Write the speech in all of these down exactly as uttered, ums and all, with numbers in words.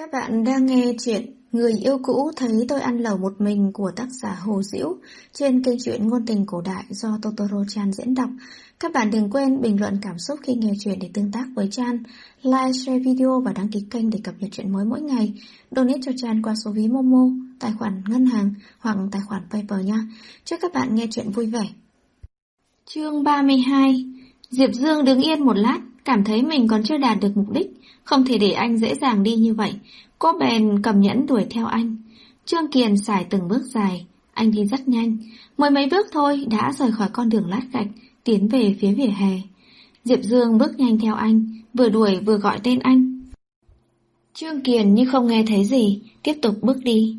Các bạn đang nghe chuyện Người yêu cũ thấy tôi ăn lẩu một mình của tác giả Hồ Dĩu trên kênh truyện ngôn tình cổ đại do Totoro Chan diễn đọc. Các bạn đừng quên bình luận cảm xúc khi nghe chuyện để tương tác với Chan, like, share video và đăng ký kênh để cập nhật chuyện mới mỗi ngày. Donate cho Chan qua số ví Momo, tài khoản ngân hàng hoặc tài khoản PayPal nha. Chúc các bạn nghe chuyện vui vẻ. Chương ba mươi hai. Diệp Dương đứng yên một lát, cảm thấy mình còn chưa đạt được mục đích, không thể để anh dễ dàng đi như vậy. Cô bèn cầm nhẫn đuổi theo anh. Trương Kiền sải từng bước dài, anh đi rất nhanh, mười mấy bước thôi đã rời khỏi con đường lát gạch, tiến về phía vỉa hè. Diệp Dương bước nhanh theo anh, vừa đuổi vừa gọi tên anh. Trương Kiền như không nghe thấy gì, tiếp tục bước đi.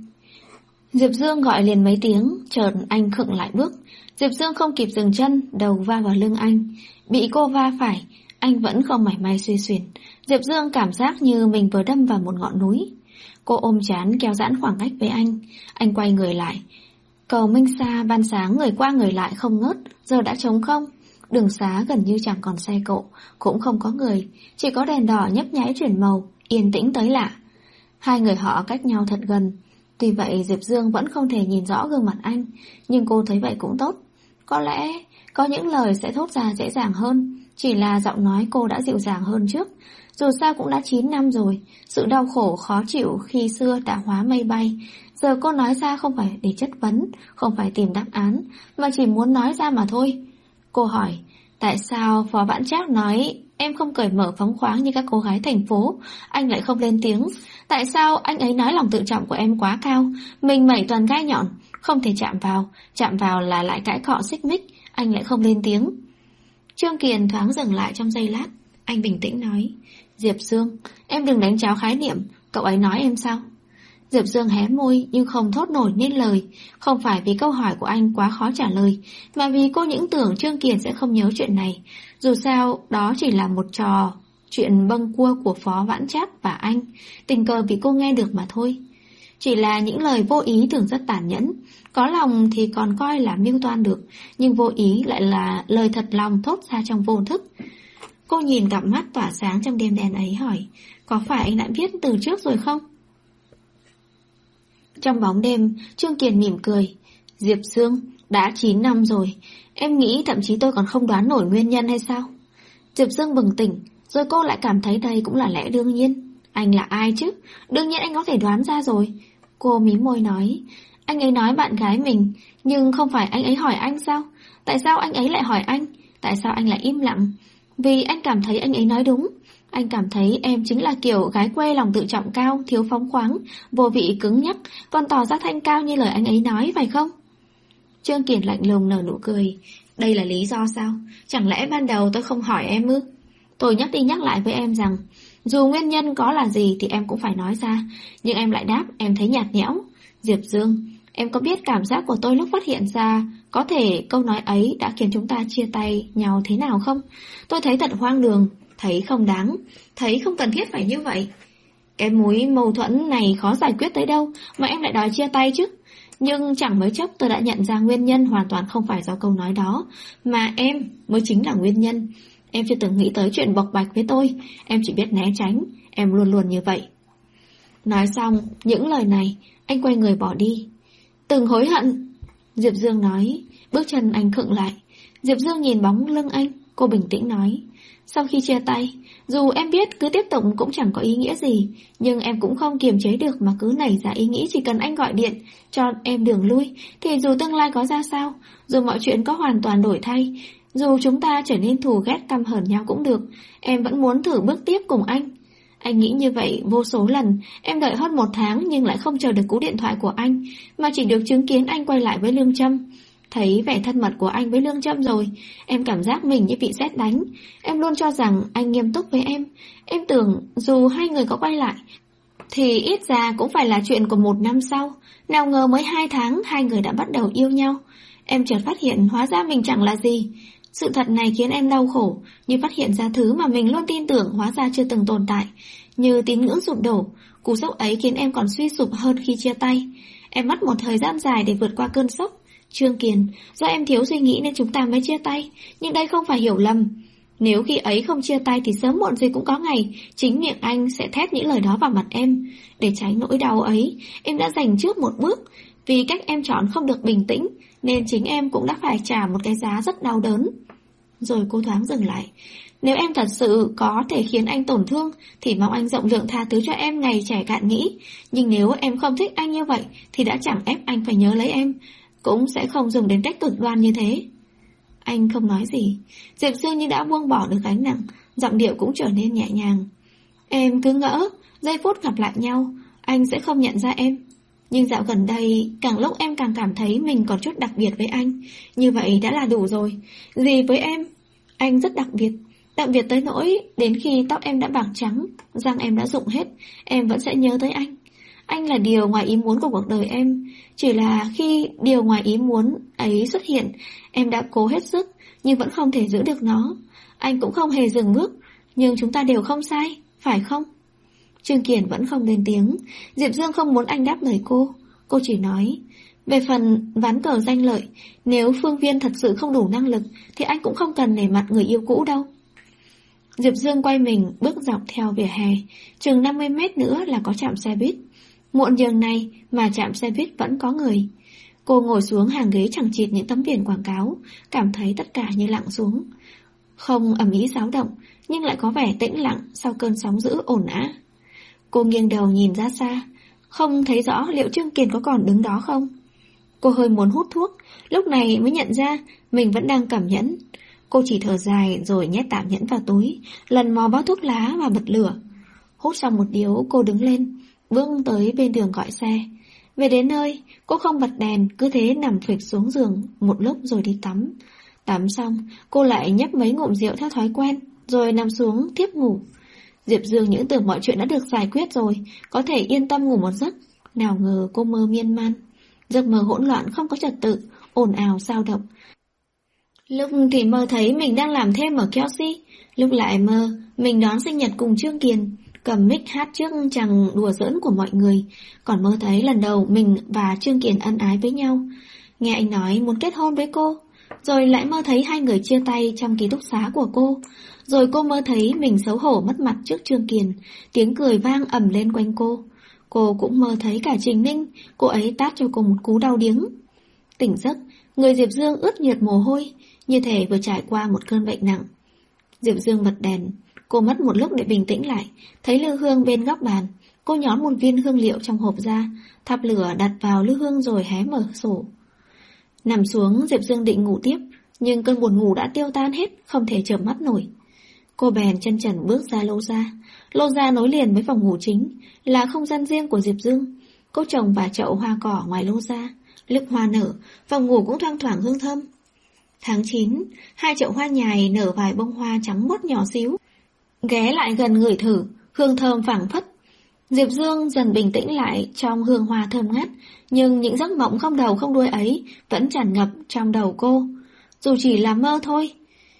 Diệp Dương gọi liền mấy tiếng, chợt anh khựng lại bước. Diệp Dương không kịp dừng chân, đầu va vào lưng anh. Bị cô va phải, anh vẫn không mảy may suy xuyển. Diệp Dương cảm giác như mình vừa đâm vào một ngọn núi. Cô ôm trán kéo giãn khoảng cách với anh. Anh quay người lại. Cầu Minh Sa ban sáng người qua người lại không ngớt, giờ đã trống không. Đường xá gần như chẳng còn xe cộ, cũng không có người, chỉ có đèn đỏ nhấp nháy chuyển màu, yên tĩnh tới lạ. Hai người họ cách nhau thật gần. Tuy vậy Diệp Dương vẫn không thể nhìn rõ gương mặt anh, nhưng cô thấy vậy cũng tốt. Có lẽ có những lời sẽ thốt ra dễ dàng hơn, chỉ là giọng nói cô đã dịu dàng hơn trước. Dù sao cũng đã chín năm rồi, sự đau khổ khó chịu khi xưa đã hóa mây bay. Giờ cô nói ra không phải để chất vấn, không phải tìm đáp án, mà chỉ muốn nói ra mà thôi. Cô hỏi, tại sao Phó Vãn Trác nói em không cởi mở phóng khoáng như các cô gái thành phố, anh lại không lên tiếng? Tại sao anh ấy nói lòng tự trọng của em quá cao, mình mẩy toàn gai nhọn, không thể chạm vào, chạm vào là lại cãi cọ xích mích, anh lại không lên tiếng? Trương Kiền thoáng dừng lại trong giây lát, anh bình tĩnh nói, Diệp Dương, em đừng đánh tráo khái niệm, cậu ấy nói em sao? Diệp Dương hé môi nhưng không thốt nổi nên lời, không phải vì câu hỏi của anh quá khó trả lời, mà vì cô những tưởng Trương Kiền sẽ không nhớ chuyện này. Dù sao, đó chỉ là một trò chuyện bâng cua của Phó Vãn Trác và anh, tình cờ vì cô nghe được mà thôi. Chỉ là những lời vô ý tưởng rất tàn nhẫn, có lòng thì còn coi là mưu toan được, nhưng vô ý lại là lời thật lòng thốt ra trong vô thức. Cô nhìn cặp mắt tỏa sáng trong đêm đen ấy hỏi, có phải anh đã biết từ trước rồi không? Trong bóng đêm, Trương Kiền mỉm cười, Diệp Dương, đã chín năm rồi, em nghĩ thậm chí tôi còn không đoán nổi nguyên nhân hay sao? Diệp Dương bừng tỉnh, rồi cô lại cảm thấy đây cũng là lẽ đương nhiên. Anh là ai chứ? Đương nhiên anh có thể đoán ra rồi. Cô mím môi nói, anh ấy nói bạn gái mình, nhưng không phải anh ấy hỏi anh sao? Tại sao anh ấy lại hỏi anh? Tại sao anh lại im lặng? Vì anh cảm thấy anh ấy nói đúng. Anh cảm thấy em chính là kiểu gái quê lòng tự trọng cao, thiếu phóng khoáng, vô vị cứng nhắc, còn tỏ ra thanh cao như lời anh ấy nói, phải không? Trương Kiền lạnh lùng nở nụ cười. Đây là lý do sao? Chẳng lẽ ban đầu tôi không hỏi em ư? Tôi nhắc đi nhắc lại với em rằng, dù nguyên nhân có là gì thì em cũng phải nói ra, nhưng em lại đáp em thấy nhạt nhẽo. Diệp Dương, em có biết cảm giác của tôi lúc phát hiện ra có thể câu nói ấy đã khiến chúng ta chia tay nhau thế nào không? Tôi thấy thật hoang đường, thấy không đáng, thấy không cần thiết phải như vậy. Cái mối mâu thuẫn này khó giải quyết tới đâu mà em lại đòi chia tay chứ? Nhưng chẳng mấy chốc tôi đã nhận ra nguyên nhân hoàn toàn không phải do câu nói đó, mà em mới chính là nguyên nhân. Em chưa từng nghĩ tới chuyện bộc bạch với tôi, em chỉ biết né tránh, em luôn luôn như vậy. Nói xong những lời này, anh quay người bỏ đi. Từng hối hận, Diệp Dương nói. Bước chân anh khựng lại. Diệp Dương nhìn bóng lưng anh, cô bình tĩnh nói, sau khi chia tay, dù em biết cứ tiếp tục cũng chẳng có ý nghĩa gì, nhưng em cũng không kiềm chế được mà cứ nảy ra ý nghĩ chỉ cần anh gọi điện cho em đường lui, thì dù tương lai có ra sao, dù mọi chuyện có hoàn toàn đổi thay, dù chúng ta trở nên thù ghét căm hờn nhau cũng được, em vẫn muốn thử bước tiếp cùng anh. Anh nghĩ như vậy vô số lần, em đợi hơn một tháng nhưng lại không chờ được cú điện thoại của anh, mà chỉ được chứng kiến anh quay lại với Lương Trâm. Thấy vẻ thân mật của anh với Lương Trâm rồi, em cảm giác mình như bị sét đánh. Em luôn cho rằng anh nghiêm túc với em. Em tưởng dù hai người có quay lại, thì ít ra cũng phải là chuyện của một năm sau. Nào ngờ mới hai tháng, hai người đã bắt đầu yêu nhau. Em chợt phát hiện hóa ra mình chẳng là gì. Sự thật này khiến em đau khổ, như phát hiện ra thứ mà mình luôn tin tưởng hóa ra chưa từng tồn tại, như tín ngưỡng sụp đổ. Cú sốc ấy khiến em còn suy sụp hơn khi chia tay. Em mất một thời gian dài để vượt qua cơn sốc. Trương Kiền, do em thiếu suy nghĩ nên chúng ta mới chia tay, nhưng đây không phải hiểu lầm. Nếu khi ấy không chia tay thì sớm muộn gì cũng có ngày chính miệng anh sẽ thét những lời đó vào mặt em. Để tránh nỗi đau ấy, em đã giành trước một bước. Vì cách em chọn không được bình tĩnh, nên chính em cũng đã phải trả một cái giá rất đau đớn. Rồi cô thoáng dừng lại. Nếu em thật sự có thể khiến anh tổn thương, thì mong anh rộng lượng tha thứ cho em ngày trẻ cạn nghĩ. Nhưng nếu em không thích anh như vậy, thì đã chẳng ép anh phải nhớ lấy em, cũng sẽ không dùng đến cách cực đoan như thế. Anh không nói gì. Diệp Dương như đã buông bỏ được gánh nặng, giọng điệu cũng trở nên nhẹ nhàng. Em cứ ngỡ, giây phút gặp lại nhau, anh sẽ không nhận ra em. Nhưng dạo gần đây, càng lúc em càng cảm thấy mình có chút đặc biệt với anh. Như vậy đã là đủ rồi. Gì với em? Anh rất đặc biệt. Đặc biệt tới nỗi, đến khi tóc em đã bạc trắng, răng em đã rụng hết, em vẫn sẽ nhớ tới anh. Anh là điều ngoài ý muốn của cuộc đời em. Chỉ là khi điều ngoài ý muốn ấy xuất hiện, em đã cố hết sức, nhưng vẫn không thể giữ được nó. Anh cũng không hề dừng bước, nhưng chúng ta đều không sai, phải không? Trương Kiền vẫn không lên tiếng. Diệp Dương không muốn anh đáp lời cô. Cô chỉ nói, về phần ván cờ danh lợi, nếu Phương Viên thật sự không đủ năng lực, thì anh cũng không cần nể mặt người yêu cũ đâu. Diệp Dương quay mình bước dọc theo vỉa hè. Chừng năm mươi mét nữa là có trạm xe buýt. Muộn nhường này mà trạm xe buýt vẫn có người. Cô ngồi xuống hàng ghế chằng chịt những tấm biển quảng cáo, cảm thấy tất cả như lặng xuống. Không ầm ĩ xáo động, nhưng lại có vẻ tĩnh lặng sau cơn sóng dữ ồn ào. Cô nghiêng đầu nhìn ra xa, không thấy rõ liệu Trương Kiền có còn đứng đó không. Cô hơi muốn hút thuốc, lúc này mới nhận ra mình vẫn đang cầm nhẫn. Cô chỉ thở dài rồi nhét tạm nhẫn vào túi, lần mò bao thuốc lá và bật lửa. Hút xong một điếu, cô đứng lên, bước tới bên đường gọi xe. Về đến nơi, cô không bật đèn, cứ thế nằm phịch xuống giường một lúc rồi đi tắm. Tắm xong, cô lại nhấp mấy ngụm rượu theo thói quen, rồi nằm xuống tiếp ngủ. Diệp Dương những tưởng mọi chuyện đã được giải quyết rồi, có thể yên tâm ngủ một giấc. Nào ngờ cô mơ miên man. Giấc mơ hỗn loạn không có trật tự, ồn ào dao động. Lúc thì mơ thấy mình đang làm thêm ở Kelsey, lúc lại mơ mình đón sinh nhật cùng Trương Kiền, cầm mic hát trước chàng đùa giỡn của mọi người, còn mơ thấy lần đầu mình và Trương Kiền ân ái với nhau. Nghe anh nói muốn kết hôn với cô, rồi lại mơ thấy hai người chia tay trong ký túc xá của cô. Rồi cô mơ thấy mình xấu hổ mất mặt trước Trương Kiền, tiếng cười vang ầm lên quanh cô. Cô cũng mơ thấy cả Trình Ninh, cô ấy tát cho cô một cú đau điếng. Tỉnh giấc, người Diệp Dương ướt nhượt mồ hôi, như thể vừa trải qua một cơn bệnh nặng. Diệp Dương bật đèn, cô mất một lúc để bình tĩnh lại, thấy lư hương bên góc bàn. Cô nhón một viên hương liệu trong hộp ra, thắp lửa đặt vào lư hương rồi hé mở sổ. Nằm xuống, Diệp Dương định ngủ tiếp, nhưng cơn buồn ngủ đã tiêu tan hết, không thể chợp mắt nổi. Cô bèn chân trần bước ra lô gia. Lô gia nối liền với phòng ngủ chính, là không gian riêng của Diệp Dương. Cô trồng vài chậu hoa cỏ ngoài lô gia, lúc hoa nở, phòng ngủ cũng thoang thoảng hương thơm. Tháng chín, hai chậu hoa nhài nở vài bông hoa trắng muốt nhỏ xíu. Ghé lại gần ngửi thử, hương thơm phảng phất. Diệp Dương dần bình tĩnh lại trong hương hoa thơm ngát, nhưng những giấc mộng không đầu không đuôi ấy vẫn tràn ngập trong đầu cô. Dù chỉ là mơ thôi,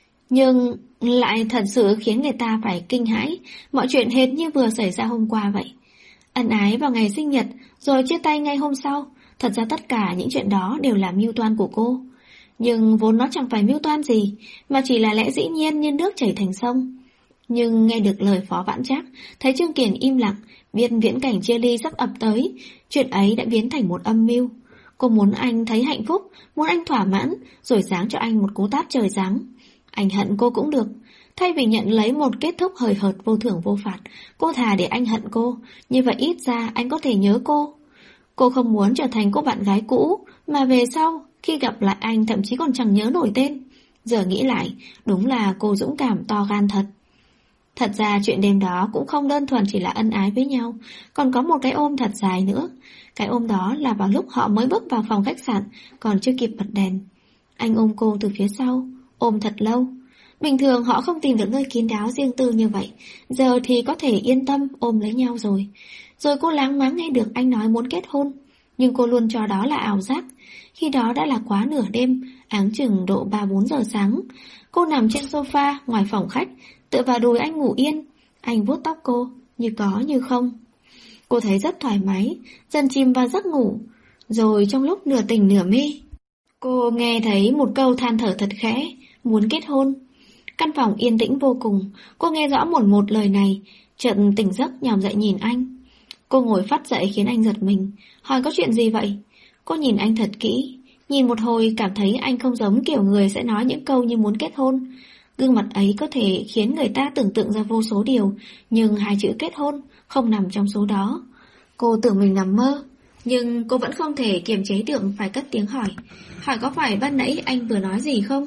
nhưng lại thật sự khiến người ta phải kinh hãi, mọi chuyện hệt như vừa xảy ra hôm qua vậy. Ân ái vào ngày sinh nhật, rồi chia tay ngay hôm sau. Thật ra tất cả những chuyện đó đều là mưu toan của cô. Nhưng vốn nó chẳng phải mưu toan gì, mà chỉ là lẽ dĩ nhiên như nước chảy thành sông. Nhưng nghe được lời Phó Vãn Trác, thấy Trương Kiền im lặng, biết viễn cảnh chia ly sắp ập tới, chuyện ấy đã biến thành một âm mưu. Cô muốn anh thấy hạnh phúc, muốn anh thỏa mãn, rồi giáng cho anh một cú tát trời giáng. Anh hận cô cũng được. Thay vì nhận lấy một kết thúc hời hợt vô thưởng vô phạt, cô thà để anh hận cô, như vậy ít ra anh có thể nhớ cô. Cô không muốn trở thành cô bạn gái cũ, mà về sau, khi gặp lại anh thậm chí còn chẳng nhớ nổi tên. Giờ nghĩ lại, đúng là cô dũng cảm to gan thật. Thật ra chuyện đêm đó cũng không đơn thuần chỉ là ân ái với nhau, còn có một cái ôm thật dài nữa. Cái ôm đó là vào lúc họ mới bước vào phòng khách sạn, còn chưa kịp bật đèn. Anh ôm cô từ phía sau, ôm thật lâu. Bình thường họ không tìm được nơi kín đáo riêng tư như vậy, giờ thì có thể yên tâm ôm lấy nhau rồi. Rồi cô láng máng nghe được anh nói muốn kết hôn, nhưng cô luôn cho đó là ảo giác. Khi đó đã là quá nửa đêm, áng chừng độ ba bốn giờ sáng. Cô nằm trên sofa ngoài phòng khách, tựa vào đùi anh ngủ yên. Anh vuốt tóc cô, như có như không. Cô thấy rất thoải mái, dần chìm vào giấc ngủ. Rồi trong lúc nửa tỉnh nửa mê, cô nghe thấy một câu than thở thật khẽ, muốn kết hôn. Căn phòng yên tĩnh vô cùng, cô nghe rõ một một lời này, chợt tỉnh giấc nhòm dậy nhìn anh. Cô ngồi phắt dậy khiến anh giật mình, hỏi có chuyện gì vậy? Cô nhìn anh thật kỹ, nhìn một hồi cảm thấy anh không giống kiểu người sẽ nói những câu như muốn kết hôn. Gương mặt ấy có thể khiến người ta tưởng tượng ra vô số điều, nhưng hai chữ kết hôn không nằm trong số đó. Cô tưởng mình nằm mơ, nhưng cô vẫn không thể kiềm chế được phải cất tiếng hỏi. Hỏi có phải ban nãy anh vừa nói gì không?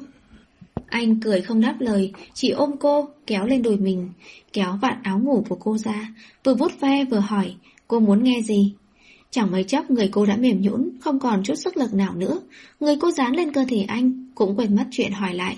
Anh cười không đáp lời, chỉ ôm cô, kéo lên đùi mình, kéo vạt áo ngủ của cô ra, vừa vuốt ve vừa hỏi, cô muốn nghe gì? Chẳng mấy chốc người cô đã mềm nhũn, không còn chút sức lực nào nữa. Người cô dán lên cơ thể anh, cũng quên mất chuyện hỏi lại.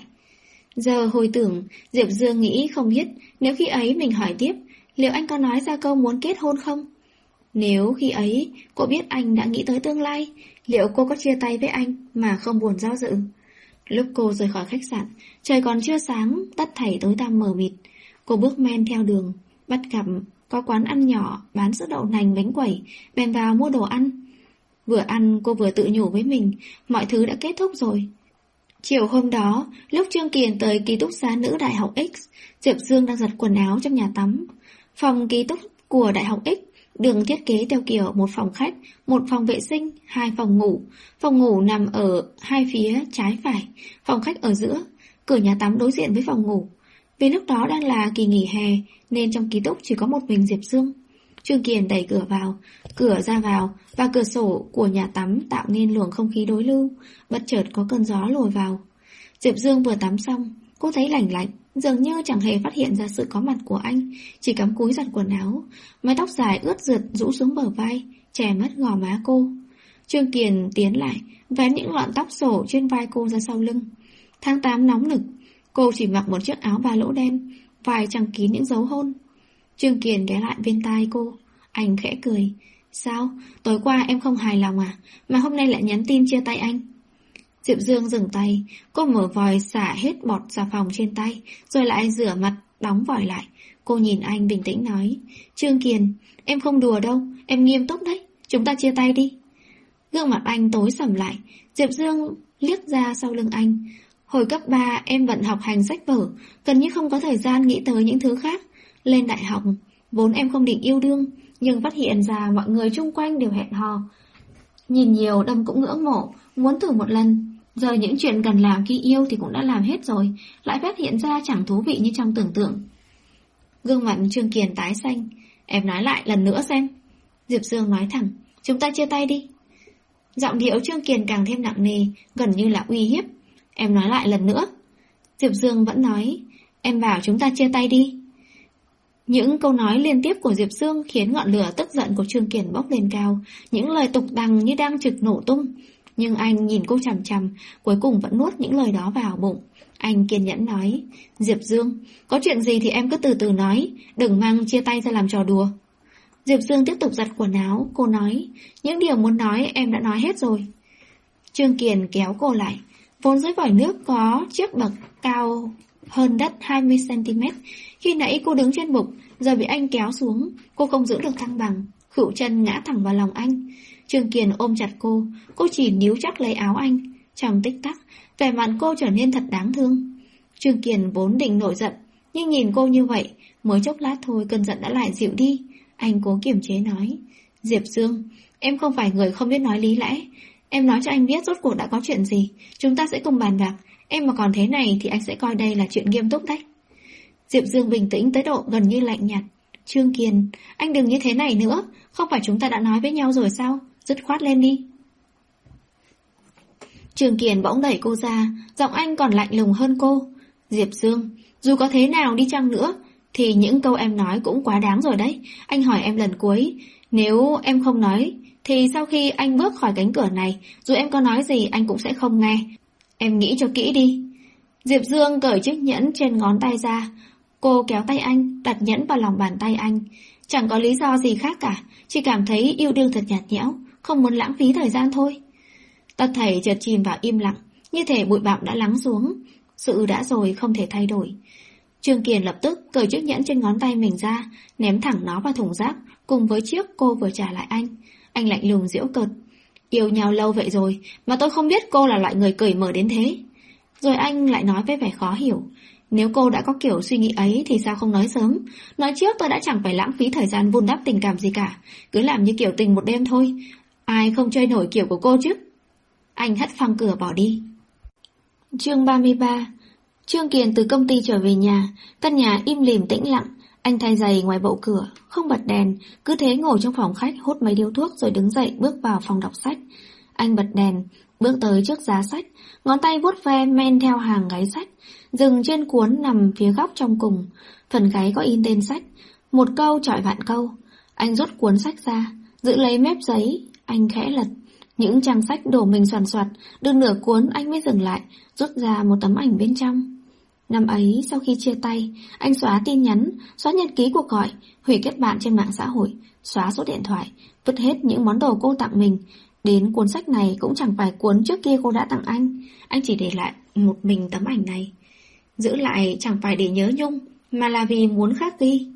Giờ hồi tưởng, Diệp Dương nghĩ không biết, nếu khi ấy mình hỏi tiếp, liệu anh có nói ra câu muốn kết hôn không? Nếu khi ấy, cô biết anh đã nghĩ tới tương lai, liệu cô có chia tay với anh mà không buồn do dự? Lúc cô rời khỏi khách sạn, trời còn chưa sáng, tất thảy tối tăm mờ mịt. Cô bước men theo đường, bắt gặp có quán ăn nhỏ bán sữa đậu nành bánh quẩy, bèn vào mua đồ ăn. Vừa ăn cô vừa tự nhủ với mình, mọi thứ đã kết thúc rồi. Chiều hôm đó, lúc Trương Kiền tới ký túc xá nữ Đại học X, Diệp Dương đang giặt quần áo trong nhà tắm. Phòng ký túc của Đại học X được thiết kế theo kiểu một phòng khách, một phòng vệ sinh, hai phòng ngủ. Phòng ngủ nằm ở hai phía trái phải, phòng khách ở giữa, cửa nhà tắm đối diện với phòng ngủ. Vì lúc đó đang là kỳ nghỉ hè, nên trong ký túc chỉ có một mình Diệp Dương. Trương Kiền đẩy cửa vào, cửa ra vào và cửa sổ của nhà tắm tạo nên luồng không khí đối lưu, bất chợt có cơn gió lùa vào. Diệp Dương vừa tắm xong, cô thấy lành lạnh, dường như chẳng hề phát hiện ra sự có mặt của anh, chỉ cắm cúi giặt quần áo, mái tóc dài ướt rượt rũ xuống bờ vai, che mất gò má cô. Trương Kiền tiến lại, vén những lọn tóc xổ trên vai cô ra sau lưng. Tháng tám nóng nực, cô chỉ mặc một chiếc áo ba lỗ đen, vai chằng kín những dấu hôn. Trương Kiền ghé lại bên tai cô, anh khẽ cười. Sao, tối qua em không hài lòng à, mà hôm nay lại nhắn tin chia tay anh? Diệp Dương dừng tay, cô mở vòi xả hết bọt xà phòng trên tay, rồi lại rửa mặt, đóng vòi lại. Cô nhìn anh bình tĩnh nói, Trương Kiền, em không đùa đâu, em nghiêm túc đấy, chúng ta chia tay đi. Gương mặt anh tối sầm lại, Diệp Dương liếc ra sau lưng anh. Hồi cấp ba em vẫn học hành sách vở, gần như không có thời gian nghĩ tới những thứ khác. Lên đại học, vốn em không định yêu đương, nhưng phát hiện ra mọi người chung quanh đều hẹn hò. Nhìn nhiều đâm cũng ngưỡng mộ, muốn thử một lần. Giờ những chuyện cần làm khi yêu thì cũng đã làm hết rồi, lại phát hiện ra chẳng thú vị như trong tưởng tượng. Gương mặt Trương Kiền tái xanh. Em nói lại lần nữa xem. Diệp Dương nói thẳng, chúng ta chia tay đi. Giọng điệu Trương Kiền càng thêm nặng nề, gần như là uy hiếp. Em nói lại lần nữa. Diệp Dương vẫn nói, em bảo chúng ta chia tay đi. Những câu nói liên tiếp của Diệp Dương khiến ngọn lửa tức giận của Trương Kiền bốc lên cao, những lời tục tằng như đang trực nổ tung. Nhưng anh nhìn cô chằm chằm, cuối cùng vẫn nuốt những lời đó vào bụng. Anh kiên nhẫn nói, Diệp Dương, có chuyện gì thì em cứ từ từ nói, đừng mang chia tay ra làm trò đùa. Diệp Dương tiếp tục giặt quần áo, cô nói, những điều muốn nói em đã nói hết rồi. Trương Kiền kéo cô lại, vốn dưới vòi nước có chiếc bậc cao hơn đất hai mươi xăng ti mét. Khi nãy cô đứng trên bục, giờ bị anh kéo xuống, cô không giữ được thăng bằng, khuỷu chân ngã thẳng vào lòng anh. Trương Kiền ôm chặt cô, cô chỉ níu chắc lấy áo anh. Trong tích tắc, vẻ mặt cô trở nên thật đáng thương. Trương Kiền vốn định nổi giận, nhưng nhìn cô như vậy, mới chốc lát thôi cơn giận đã lại dịu đi. Anh cố kiềm chế nói, Diệp Dương, em không phải người không biết nói lý lẽ. Em nói cho anh biết rốt cuộc đã có chuyện gì, chúng ta sẽ cùng bàn bạc. Em mà còn thế này thì anh sẽ coi đây là chuyện nghiêm túc đấy. Diệp Dương bình tĩnh tới độ gần như lạnh nhạt. Trương Kiền, anh đừng như thế này nữa, không phải chúng ta đã nói với nhau rồi sao? Dứt khoát lên đi. Trương Kiền bỗng đẩy cô ra, giọng anh còn lạnh lùng hơn cô. Diệp Dương, dù có thế nào đi chăng nữa, thì những câu em nói cũng quá đáng rồi đấy. Anh hỏi em lần cuối, nếu em không nói, thì sau khi anh bước khỏi cánh cửa này, dù em có nói gì anh cũng sẽ không nghe. Em nghĩ cho kỹ đi. Diệp Dương cởi chiếc nhẫn trên ngón tay ra. Cô kéo tay anh, đặt nhẫn vào lòng bàn tay anh. Chẳng có lý do gì khác cả, chỉ cảm thấy yêu đương thật nhạt nhẽo, không muốn lãng phí thời gian thôi. Tất thảy chợt chìm vào im lặng, như thể bụi bặm đã lắng xuống. Sự đã rồi không thể thay đổi. Trương Kiền lập tức cởi chiếc nhẫn trên ngón tay mình ra, ném thẳng nó vào thùng rác, cùng với chiếc cô vừa trả lại anh. Anh lạnh lùng giễu cợt. Yêu nhau lâu vậy rồi, mà tôi không biết cô là loại người cởi mở đến thế. Rồi anh lại nói với vẻ khó hiểu. Nếu cô đã có kiểu suy nghĩ ấy thì sao không nói sớm? Nói trước tôi đã chẳng phải lãng phí thời gian vun đắp tình cảm gì cả. Cứ làm như kiểu tình một đêm thôi. Ai không chơi nổi kiểu của cô chứ? Anh hất phăng cửa bỏ đi. Chương ba mươi ba. Trương Kiền từ công ty trở về nhà. Căn nhà im lìm tĩnh lặng. Anh thay giày ngoài bậu cửa, không bật đèn, cứ thế ngồi trong phòng khách hút mấy điếu thuốc rồi đứng dậy bước vào phòng đọc sách. Anh bật đèn, bước tới trước giá sách, ngón tay vuốt ve men theo hàng gáy sách, dừng trên cuốn nằm phía góc trong cùng. Phần gáy có in tên sách, một câu chọi vạn câu. Anh rút cuốn sách ra, giữ lấy mép giấy, anh khẽ lật. Những trang sách đổ mình soàn soạt, được nửa cuốn anh mới dừng lại, rút ra một tấm ảnh bên trong. Năm ấy, sau khi chia tay, anh xóa tin nhắn, xóa nhật ký cuộc gọi, hủy kết bạn trên mạng xã hội, xóa số điện thoại, vứt hết những món đồ cô tặng mình. Đến cuốn sách này cũng chẳng phải cuốn trước kia cô đã tặng anh, anh chỉ để lại một mình tấm ảnh này. Giữ lại chẳng phải để nhớ nhung, mà là vì muốn khắc ghi.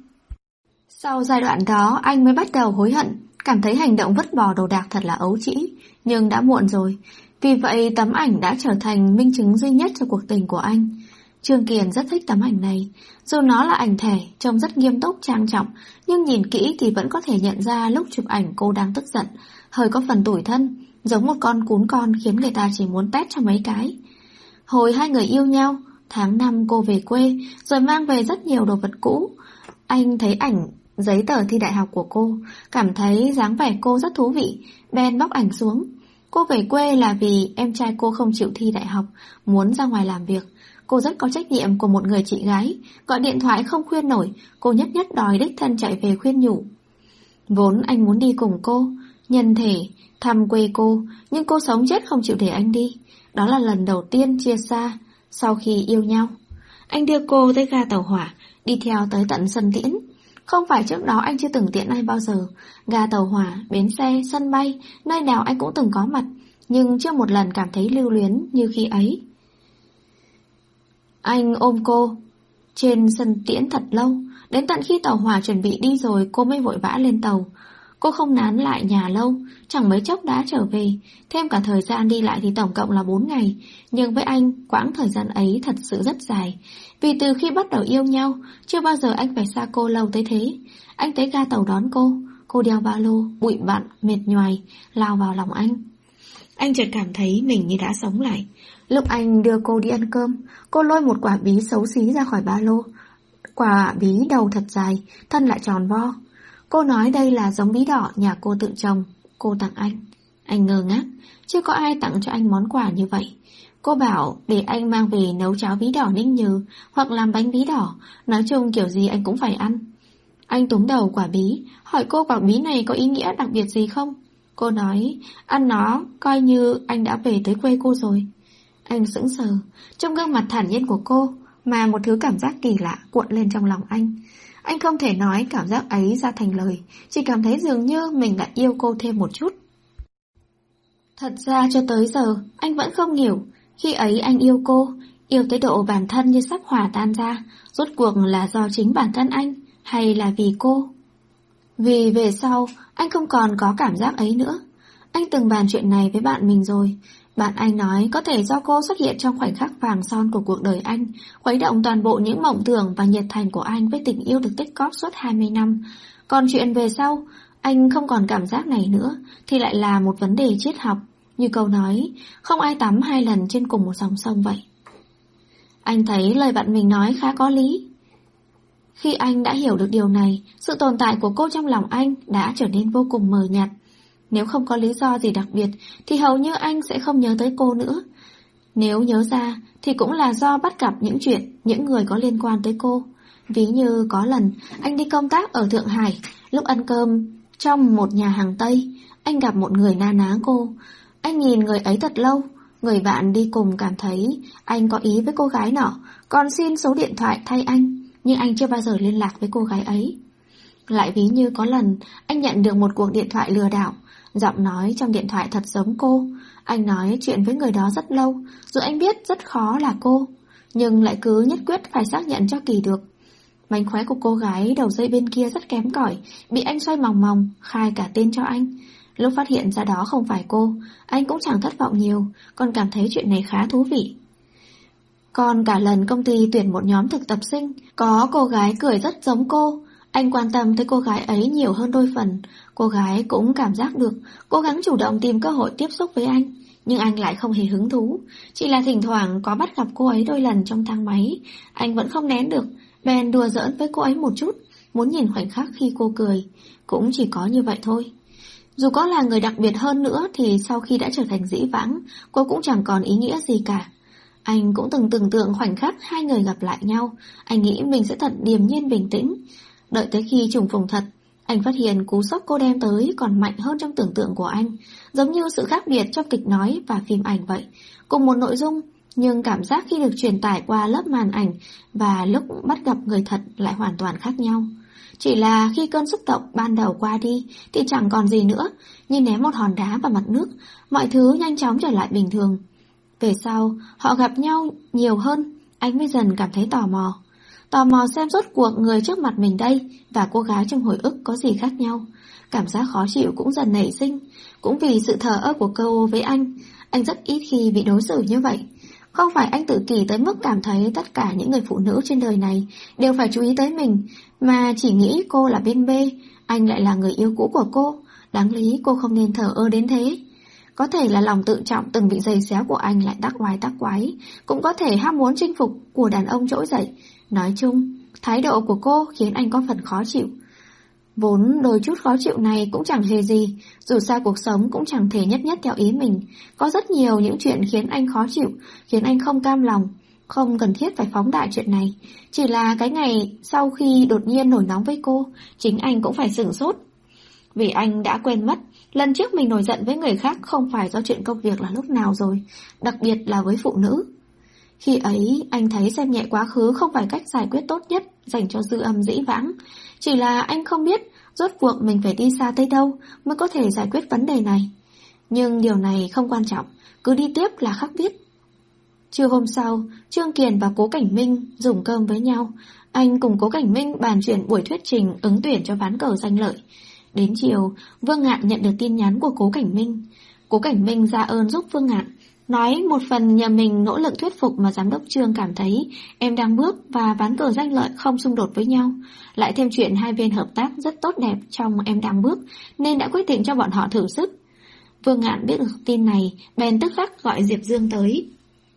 Sau giai đoạn đó, anh mới bắt đầu hối hận, cảm thấy hành động vứt bỏ đồ đạc thật là ấu trĩ, nhưng đã muộn rồi. Vì vậy tấm ảnh đã trở thành minh chứng duy nhất cho cuộc tình của anh. Trương Kiền rất thích tấm ảnh này. Dù nó là ảnh thẻ, trông rất nghiêm túc, trang trọng, nhưng nhìn kỹ thì vẫn có thể nhận ra lúc chụp ảnh cô đang tức giận, hơi có phần tủi thân, giống một con cún con khiến người ta chỉ muốn tét cho mấy cái. Hồi hai người yêu nhau, tháng năm cô về quê, rồi mang về rất nhiều đồ vật cũ. Anh thấy ảnh, giấy tờ thi đại học của cô, cảm thấy dáng vẻ cô rất thú vị, bèn bóc ảnh xuống. Cô về quê là vì em trai cô không chịu thi đại học, muốn ra ngoài làm việc. Cô rất có trách nhiệm của một người chị gái, gọi điện thoại không khuyên nổi, cô nhất nhất đòi đích thân chạy về khuyên nhủ. Vốn anh muốn đi cùng cô, nhân thể, thăm quê cô, nhưng cô sống chết không chịu để anh đi. Đó là lần đầu tiên chia xa, sau khi yêu nhau. Anh đưa cô tới ga tàu hỏa, đi theo tới tận sân tiễn. Không phải trước đó anh chưa từng tiễn ai bao giờ. Ga tàu hỏa, bến xe, sân bay, nơi nào anh cũng từng có mặt, nhưng chưa một lần cảm thấy lưu luyến như khi ấy. Anh ôm cô trên sân tiễn thật lâu, đến tận khi tàu hỏa chuẩn bị đi rồi cô mới vội vã lên tàu. Cô không nán lại nhà lâu, chẳng mấy chốc đã trở về, thêm cả thời gian đi lại thì tổng cộng là bốn ngày. Nhưng với anh, quãng thời gian ấy thật sự rất dài, vì từ khi bắt đầu yêu nhau, chưa bao giờ anh phải xa cô lâu tới thế. Anh tới ga tàu đón cô, cô đeo ba lô, bụi bặm, mệt nhoài, lao vào lòng anh. Anh chợt cảm thấy mình như đã sống lại. Lúc anh đưa cô đi ăn cơm, cô lôi một quả bí xấu xí ra khỏi ba lô. Quả bí đầu thật dài, thân lại tròn vo. Cô nói đây là giống bí đỏ nhà cô tự trồng, cô tặng anh. Anh ngơ ngác, chưa có ai tặng cho anh món quà như vậy. Cô bảo để anh mang về nấu cháo bí đỏ Ninh Nhừ, hoặc làm bánh bí đỏ, nói chung kiểu gì anh cũng phải ăn. Anh túm đầu quả bí, hỏi cô quả bí này có ý nghĩa đặc biệt gì không? Cô nói, ăn nó coi như anh đã về tới quê cô rồi. Anh sững sờ, trong gương mặt thản nhiên của cô mà một thứ cảm giác kỳ lạ cuộn lên trong lòng anh. Anh không thể nói cảm giác ấy ra thành lời, chỉ cảm thấy dường như mình đã yêu cô thêm một chút. Thật ra cho tới giờ, anh vẫn không hiểu, khi ấy anh yêu cô, yêu tới độ bản thân như sắp hòa tan ra, rốt cuộc là do chính bản thân anh, hay là vì cô? Vì về sau, anh không còn có cảm giác ấy nữa. Anh từng bàn chuyện này với bạn mình rồi. Bạn anh nói có thể do cô xuất hiện trong khoảnh khắc vàng son của cuộc đời anh, khuấy động toàn bộ những mộng tưởng và nhiệt thành của anh với tình yêu được tích cóp suốt hai mươi năm. Còn chuyện về sau, anh không còn cảm giác này nữa, thì lại là một vấn đề triết học. Như câu nói, không ai tắm hai lần trên cùng một dòng sông vậy. Anh thấy lời bạn mình nói khá có lý. Khi anh đã hiểu được điều này, sự tồn tại của cô trong lòng anh đã trở nên vô cùng mờ nhạt. Nếu không có lý do gì đặc biệt thì hầu như anh sẽ không nhớ tới cô nữa. Nếu nhớ ra thì cũng là do bắt gặp những chuyện, những người có liên quan tới cô. Ví như có lần anh đi công tác ở Thượng Hải, lúc ăn cơm trong một nhà hàng Tây, anh gặp một người na ná cô. Anh nhìn người ấy thật lâu. Người bạn đi cùng cảm thấy anh có ý với cô gái nọ, còn xin số điện thoại thay anh, nhưng anh chưa bao giờ liên lạc với cô gái ấy. Lại ví như có lần anh nhận được một cuộc điện thoại lừa đảo, giọng nói trong điện thoại thật giống cô. Anh nói chuyện với người đó rất lâu, dù anh biết rất khó là cô, nhưng lại cứ nhất quyết phải xác nhận cho kỳ được. Mánh khóe của cô gái đầu dây bên kia rất kém cỏi, bị anh xoay mòng mòng, khai cả tên cho anh. Lúc phát hiện ra đó không phải cô, anh cũng chẳng thất vọng nhiều, còn cảm thấy chuyện này khá thú vị. Còn cả lần công ty tuyển một nhóm thực tập sinh, có cô gái cười rất giống cô. Anh quan tâm tới cô gái ấy nhiều hơn đôi phần. Cô gái cũng cảm giác được, cố gắng chủ động tìm cơ hội tiếp xúc với anh. Nhưng anh lại không hề hứng thú. Chỉ là thỉnh thoảng có bắt gặp cô ấy đôi lần trong thang máy, anh vẫn không nén được, bèn đùa giỡn với cô ấy một chút, muốn nhìn khoảnh khắc khi cô cười. Cũng chỉ có như vậy thôi. Dù có là người đặc biệt hơn nữa thì sau khi đã trở thành dĩ vãng, cô cũng chẳng còn ý nghĩa gì cả. Anh cũng từng tưởng tượng khoảnh khắc hai người gặp lại nhau, anh nghĩ mình sẽ thật điềm nhiên bình tĩnh. Đợi tới khi trùng phùng thật, anh phát hiện cú sốc cô đem tới còn mạnh hơn trong tưởng tượng của anh, giống như sự khác biệt trong kịch nói và phim ảnh vậy. Cùng một nội dung, nhưng cảm giác khi được truyền tải qua lớp màn ảnh và lúc bắt gặp người thật lại hoàn toàn khác nhau. Chỉ là khi cơn xúc động ban đầu qua đi thì chẳng còn gì nữa, như ném một hòn đá vào mặt nước, mọi thứ nhanh chóng trở lại bình thường. Về sau, họ gặp nhau nhiều hơn, anh mới dần cảm thấy tò mò. Tò mò xem rốt cuộc người trước mặt mình đây và cô gái trong hồi ức có gì khác nhau. Cảm giác khó chịu cũng dần nảy sinh. Cũng vì sự thờ ơ của cô với anh, anh rất ít khi bị đối xử như vậy. Không phải anh tự kỷ tới mức cảm thấy tất cả những người phụ nữ trên đời này đều phải chú ý tới mình, mà chỉ nghĩ cô là bên bê, anh lại là người yêu cũ của cô. Đáng lý cô không nên thờ ơ đến thế. Có thể là lòng tự trọng từng bị giày xéo của anh lại tắc oai tắc quái, cũng có thể ham muốn chinh phục của đàn ông trỗi dậy. Nói chung, thái độ của cô khiến anh có phần khó chịu. Vốn đôi chút khó chịu này cũng chẳng hề gì, dù sao cuộc sống cũng chẳng thể nhất nhất theo ý mình. Có rất nhiều những chuyện khiến anh khó chịu, khiến anh không cam lòng. Không cần thiết phải phóng đại chuyện này. Chỉ là cái ngày sau khi đột nhiên nổi nóng với cô, chính anh cũng phải sửng sốt. Vì anh đã quên mất, lần trước mình nổi giận với người khác không phải do chuyện công việc là lúc nào rồi, đặc biệt là với phụ nữ. Khi ấy, anh thấy xem nhẹ quá khứ không phải cách giải quyết tốt nhất dành cho dư âm dĩ vãng. Chỉ là anh không biết rốt cuộc mình phải đi xa tới đâu mới có thể giải quyết vấn đề này. Nhưng điều này không quan trọng, cứ đi tiếp là khắc biết. Trưa hôm sau, Trương Kiền và Cố Cảnh Minh dùng cơm với nhau. Anh cùng Cố Cảnh Minh bàn chuyện buổi thuyết trình ứng tuyển cho ván cờ danh lợi. Đến chiều, Vương Ngạn nhận được tin nhắn của Cố Cảnh Minh. Cố Cảnh Minh ra ơn giúp Vương Ngạn, nói một phần nhờ mình nỗ lực thuyết phục mà giám đốc Trương cảm thấy em đang bước và ván cờ danh lợi không xung đột với nhau. Lại thêm chuyện hai bên hợp tác rất tốt đẹp trong em đang bước, nên đã quyết định cho bọn họ thử sức. Vương Ngạn biết được tin này, bèn tức khắc gọi Diệp Dương tới.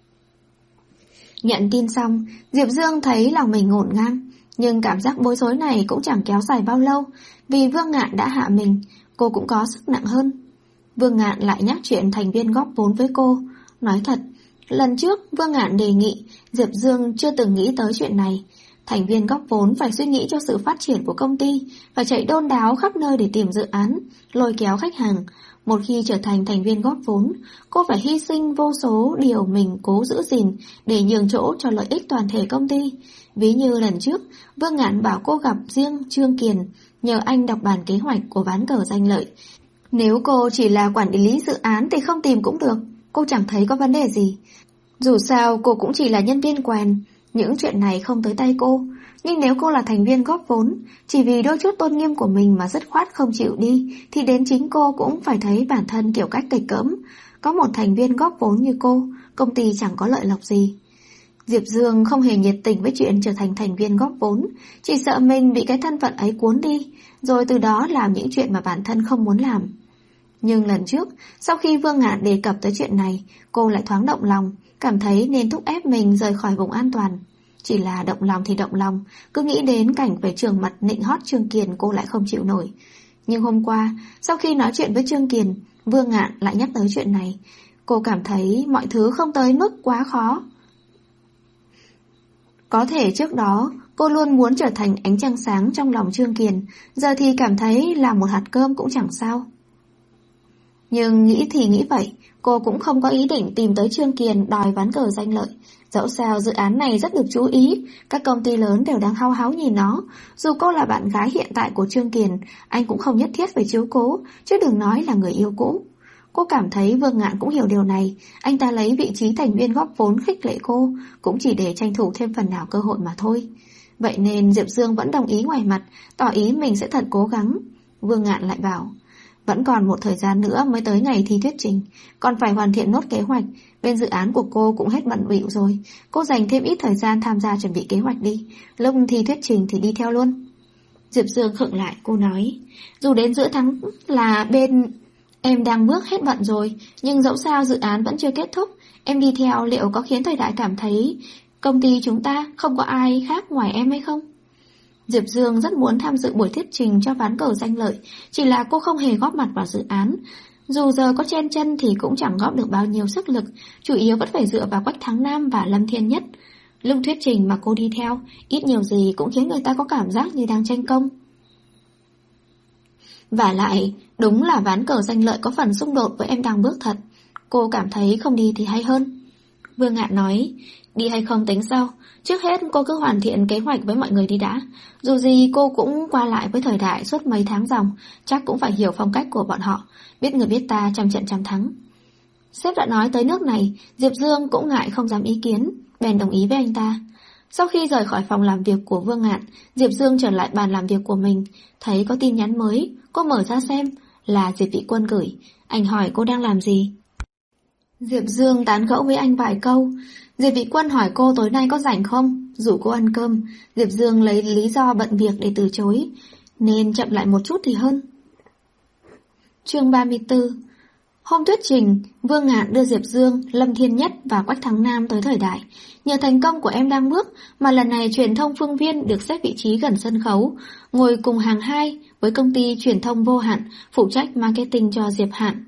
Nhận tin xong, Diệp Dương thấy lòng mình ngổn ngang, nhưng cảm giác bối rối này cũng chẳng kéo dài bao lâu, vì Vương Ngạn đã hạ mình, cô cũng có sức nặng hơn. Vương Ngạn lại nhắc chuyện thành viên góp vốn với cô. Nói thật, lần trước Vương Ngạn đề nghị, Diệp Dương chưa từng nghĩ tới chuyện này. Thành viên góp vốn phải suy nghĩ cho sự phát triển của công ty, phải chạy đôn đáo khắp nơi để tìm dự án, lôi kéo khách hàng. Một khi trở thành thành viên góp vốn, cô phải hy sinh vô số điều mình cố giữ gìn để nhường chỗ cho lợi ích toàn thể công ty. Ví như lần trước, Vương Ngạn bảo cô gặp riêng Trương Kiền, nhờ anh đọc bản kế hoạch của ván cờ danh lợi. Nếu cô chỉ là quản lý dự án thì không tìm cũng được, cô chẳng thấy có vấn đề gì. Dù sao cô cũng chỉ là nhân viên quèn, những chuyện này không tới tay cô. Nhưng nếu cô là thành viên góp vốn, chỉ vì đôi chút tôn nghiêm của mình mà dứt khoát không chịu đi, thì đến chính cô cũng phải thấy bản thân kiểu cách kịch cỡm. Có một thành viên góp vốn như cô, công ty chẳng có lợi lộc gì. Diệp Dương không hề nhiệt tình với chuyện trở thành thành viên góp vốn, chỉ sợ mình bị cái thân phận ấy cuốn đi, rồi từ đó làm những chuyện mà bản thân không muốn làm. Nhưng lần trước, sau khi Vương Ngạn đề cập tới chuyện này, cô lại thoáng động lòng, cảm thấy nên thúc ép mình rời khỏi vùng an toàn. Chỉ là động lòng thì động lòng, cứ nghĩ đến cảnh phải trường mặt nịnh hót Trương Kiền cô lại không chịu nổi. Nhưng hôm qua, sau khi nói chuyện với Trương Kiền, Vương Ngạn lại nhắc tới chuyện này. Cô cảm thấy mọi thứ không tới mức quá khó. Có thể trước đó, cô luôn muốn trở thành ánh trăng sáng trong lòng Trương Kiền, giờ thì cảm thấy là một hạt cơm cũng chẳng sao. Nhưng nghĩ thì nghĩ vậy, cô cũng không có ý định tìm tới Trương Kiền đòi ván cờ danh lợi. Dẫu sao dự án này rất được chú ý, các công ty lớn đều đang hao háo nhìn nó. Dù cô là bạn gái hiện tại của Trương Kiền, anh cũng không nhất thiết phải chiếu cố, chứ đừng nói là người yêu cũ. Cô cảm thấy Vương Ngạn cũng hiểu điều này, anh ta lấy vị trí thành viên góp vốn khích lệ cô, cũng chỉ để tranh thủ thêm phần nào cơ hội mà thôi. Vậy nên Diệp Dương vẫn đồng ý ngoài mặt, tỏ ý mình sẽ thật cố gắng. Vương Ngạn lại bảo, Vẫn còn một thời gian nữa mới tới ngày thi thuyết trình, còn phải hoàn thiện nốt kế hoạch. Bên dự án của cô cũng hết bận bịu rồi, cô dành thêm ít thời gian tham gia chuẩn bị kế hoạch đi, lúc thi thuyết trình thì đi theo luôn. Diệp Dương khựng lại, cô nói, dù đến giữa tháng là bên em đang bước hết bận rồi, nhưng dẫu sao dự án vẫn chưa kết thúc, em đi theo liệu có khiến Thời Đại cảm thấy công ty chúng ta không có ai khác ngoài em hay không? Diệp Dương rất muốn tham dự buổi thuyết trình cho ván cờ danh lợi, chỉ là cô không hề góp mặt vào dự án. Dù giờ có chen chân thì cũng chẳng góp được bao nhiêu sức lực, chủ yếu vẫn phải dựa vào Quách Thắng Nam và Lâm Thiên Nhất. Lúc thuyết trình mà cô đi theo, ít nhiều gì cũng khiến người ta có cảm giác như đang tranh công. Và lại, đúng là ván cờ danh lợi có phần xung đột với em đang bước thật. Cô cảm thấy không đi thì hay hơn. Vương Ngạn nói, đi hay không tính sau, trước hết cô cứ hoàn thiện kế hoạch với mọi người đi đã. Dù gì cô cũng qua lại với Thời Đại suốt mấy tháng dòng, chắc cũng phải hiểu phong cách của bọn họ, biết người biết ta trăm trận trăm thắng. Sếp đã nói tới nước này, Diệp Dương cũng ngại không dám ý kiến, bèn đồng ý với anh ta. Sau khi rời khỏi phòng làm việc của Vương Ngạn, Diệp Dương trở lại bàn làm việc của mình, thấy có tin nhắn mới, cô mở ra xem, là Diệp Vị Quân gửi. Anh hỏi cô đang làm gì. Diệp Dương tán gẫu với anh vài câu. Diệp Vị Quân hỏi cô tối nay có rảnh không, rủ cô ăn cơm. Diệp Dương lấy lý do bận việc để từ chối, nên chậm lại một chút thì hơn. Chương ba mươi tư. Hôm thuyết trình, Vương Ngạn đưa Diệp Dương, Lâm Thiên Nhất và Quách Thắng Nam tới Thời Đại. Nhờ thành công của em đang bước mà lần này truyền thông Phương Viên được xếp vị trí gần sân khấu, ngồi cùng hàng hai với công ty truyền thông Vô Hạn, phụ trách marketing cho Diệp Hạn.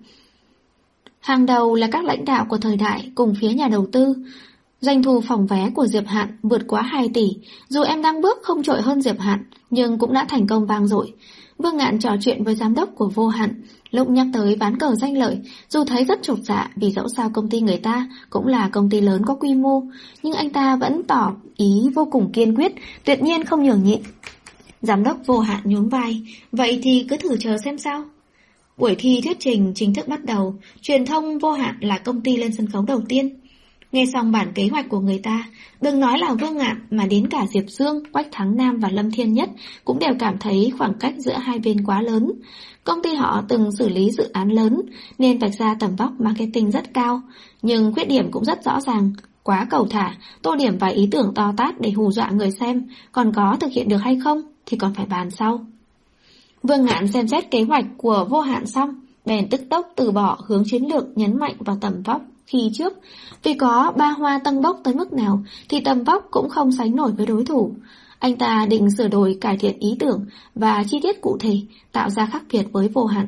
Hàng đầu là các lãnh đạo của Thời Đại cùng phía nhà đầu tư. Doanh thu phòng vé của Diệp Hạn vượt quá hai tỷ, dù em đang bước không trội hơn Diệp Hạn, nhưng cũng đã thành công vang dội. Vương Ngạn trò chuyện với giám đốc của Vô Hạn, lúc nhắc tới ván cờ danh lợi, dù thấy rất chột dạ vì dẫu sao công ty người ta cũng là công ty lớn có quy mô, nhưng anh ta vẫn tỏ ý vô cùng kiên quyết, tuyệt nhiên không nhường nhịn. Giám đốc Vô Hạn nhún vai, vậy thì cứ thử chờ xem sao. Buổi thi thuyết trình chính thức bắt đầu, truyền thông Vô Hạn là công ty lên sân khấu đầu tiên. Nghe xong bản kế hoạch của người ta, đừng nói là Vương Ngạn mà đến cả Diệp Dương, Quách Thắng Nam và Lâm Thiên Nhất cũng đều cảm thấy khoảng cách giữa hai bên quá lớn. Công ty họ từng xử lý dự án lớn nên vạch ra tầm vóc marketing rất cao, nhưng khuyết điểm cũng rất rõ ràng, quá cầu thả, tô điểm vài ý tưởng to tát để hù dọa người xem, còn có thực hiện được hay không thì còn phải bàn sau. Vương Ngạn xem xét kế hoạch của Vô Hạn xong, bèn tức tốc từ bỏ hướng chiến lược nhấn mạnh vào tầm vóc khi trước, vì có ba hoa tăng bốc tới mức nào thì tầm vóc cũng không sánh nổi với đối thủ. Anh ta định sửa đổi cải thiện ý tưởng và chi tiết cụ thể, tạo ra khác biệt với Vô Hạn.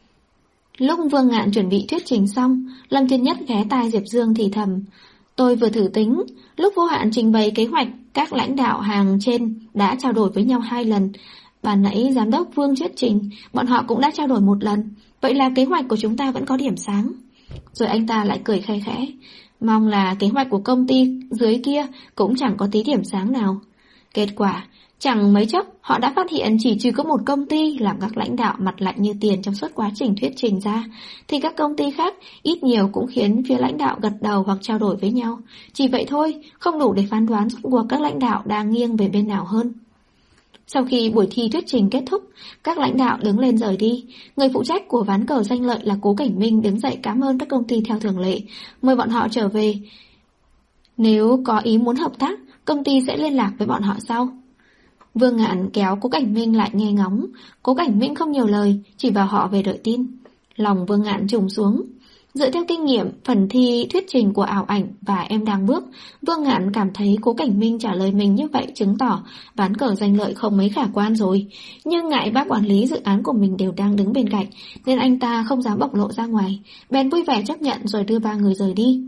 Lúc Vương Ngạn chuẩn bị thuyết trình xong, Lâm Thiên Nhất ghé tai Diệp Dương thì thầm, tôi vừa thử tính, lúc Vô Hạn trình bày kế hoạch, các lãnh đạo hàng trên đã trao đổi với nhau hai lần. Ban nãy giám đốc Vương thuyết trình, bọn họ cũng đã trao đổi một lần, vậy là kế hoạch của chúng ta vẫn có điểm sáng. Rồi anh ta lại cười khe khẽ, mong là kế hoạch của công ty dưới kia cũng chẳng có tí điểm sáng nào. Kết quả, chẳng mấy chốc họ đã phát hiện chỉ trừ có một công ty làm các lãnh đạo mặt lạnh như tiền trong suốt quá trình thuyết trình ra, thì các công ty khác ít nhiều cũng khiến phía lãnh đạo gật đầu hoặc trao đổi với nhau. Chỉ vậy thôi, không đủ để phán đoán rốt cuộc các lãnh đạo đang nghiêng về bên nào hơn. Sau khi buổi thi thuyết trình kết thúc, các lãnh đạo đứng lên rời đi. Người phụ trách của ván cờ danh lợi là Cố Cảnh Minh đứng dậy cảm ơn các công ty theo thường lệ, mời bọn họ trở về. Nếu có ý muốn hợp tác, công ty sẽ liên lạc với bọn họ sau. Vương Ngạn kéo Cố Cảnh Minh lại nghe ngóng. Cố Cảnh Minh không nhiều lời, chỉ bảo họ về đợi tin. Lòng Vương Ngạn trùng xuống. Dựa theo kinh nghiệm phần thi thuyết trình của Ảo Ảnh và Em Đang Bước, Vương Ngạn cảm thấy Cố Cảnh Minh trả lời mình như vậy chứng tỏ ván cờ danh lợi không mấy khả quan rồi. Nhưng ngại bác quản lý dự án của mình đều đang đứng bên cạnh, nên anh ta không dám bộc lộ ra ngoài, bèn vui vẻ chấp nhận rồi đưa ba người rời đi.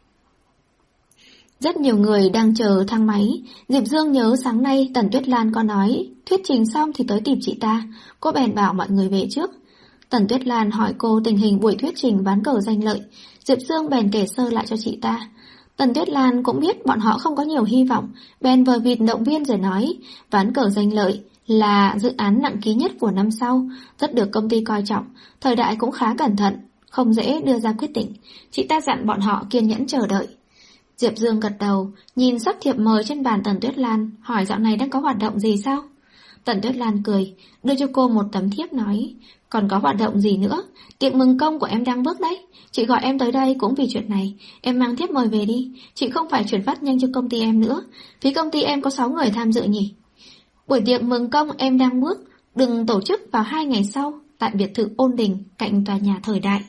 Rất nhiều người đang chờ thang máy. Diệp Dương nhớ sáng nay Tần Tuyết Lan có nói thuyết trình xong thì tới tìm chị ta. Cô bèn bảo mọi người về trước. Tần Tuyết Lan hỏi cô tình hình buổi thuyết trình ván cờ danh lợi. Diệp Dương bèn kể sơ lại cho chị ta. Tần Tuyết Lan cũng biết bọn họ không có nhiều hy vọng, bèn vờ vịt động viên rồi nói ván cờ danh lợi là dự án nặng ký nhất của năm sau, rất được công ty coi trọng, Thời Đại cũng khá cẩn thận, không dễ đưa ra quyết định. Chị ta dặn bọn họ kiên nhẫn chờ đợi. Diệp Dương gật đầu, nhìn sắp thiệp mời trên bàn Tần Tuyết Lan, hỏi dạo này đang có hoạt động gì sao? Tần Tuyết Lan cười, đưa cho cô một tấm thiếp nói, còn có hoạt động gì nữa? Tiệc mừng công của em đang bước đấy. Chị gọi em tới đây cũng vì chuyện này. Em mang thiếp mời về đi. Chị không phải chuyển phát nhanh cho công ty em nữa. Phía công ty em có sáu người tham dự nhỉ? Buổi tiệc mừng công em đang bước đừng tổ chức vào hai ngày sau tại biệt thự Ôn Đình cạnh tòa nhà Thời Đại.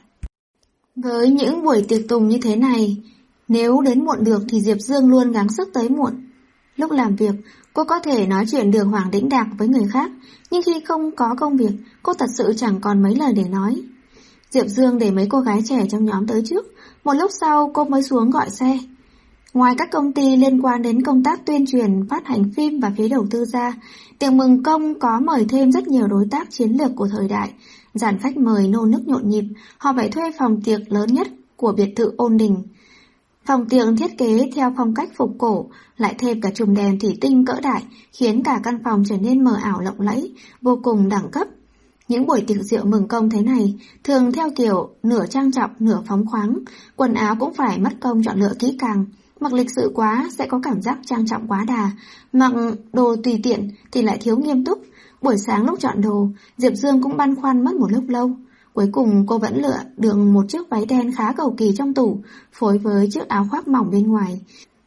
Với những buổi tiệc tùng như thế này, nếu đến muộn được thì Diệp Dương luôn gắng sức tới muộn. Lúc làm việc, cô có thể nói chuyện đường hoàng đĩnh đạc với người khác, nhưng khi không có công việc, cô thật sự chẳng còn mấy lời để nói. Diệp Dương để mấy cô gái trẻ trong nhóm tới trước, một lúc sau cô mới xuống gọi xe. Ngoài các công ty liên quan đến công tác tuyên truyền, phát hành phim và phía đầu tư ra, tiệc mừng công có mời thêm rất nhiều đối tác chiến lược của Thời Đại. Dàn khách mời nô nức nhộn nhịp, họ phải thuê phòng tiệc lớn nhất của biệt thự Ôn Đình. Phòng tiệc thiết kế theo phong cách phục cổ, lại thêm cả chùm đèn thủy tinh cỡ đại, khiến cả căn phòng trở nên mờ ảo lộng lẫy, vô cùng đẳng cấp. Những buổi tiệc rượu mừng công thế này thường theo kiểu nửa trang trọng nửa phóng khoáng, quần áo cũng phải mất công chọn lựa kỹ càng. Mặc lịch sự quá sẽ có cảm giác trang trọng quá đà, mặc đồ tùy tiện thì lại thiếu nghiêm túc. Buổi sáng lúc chọn đồ, Diệp Dương cũng băn khoăn mất một lúc lâu. Cuối cùng cô vẫn lựa được một chiếc váy đen khá cầu kỳ trong tủ, phối với chiếc áo khoác mỏng bên ngoài.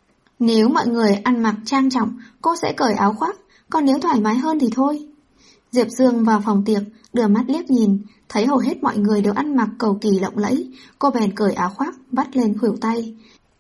Nếu mọi người ăn mặc trang trọng, cô sẽ cởi áo khoác, còn nếu thoải mái hơn thì thôi. Diệp Dương vào phòng tiệc, đưa mắt liếc nhìn, thấy hầu hết mọi người đều ăn mặc cầu kỳ lộng lẫy, cô bèn cởi áo khoác, vắt lên khuỷu tay.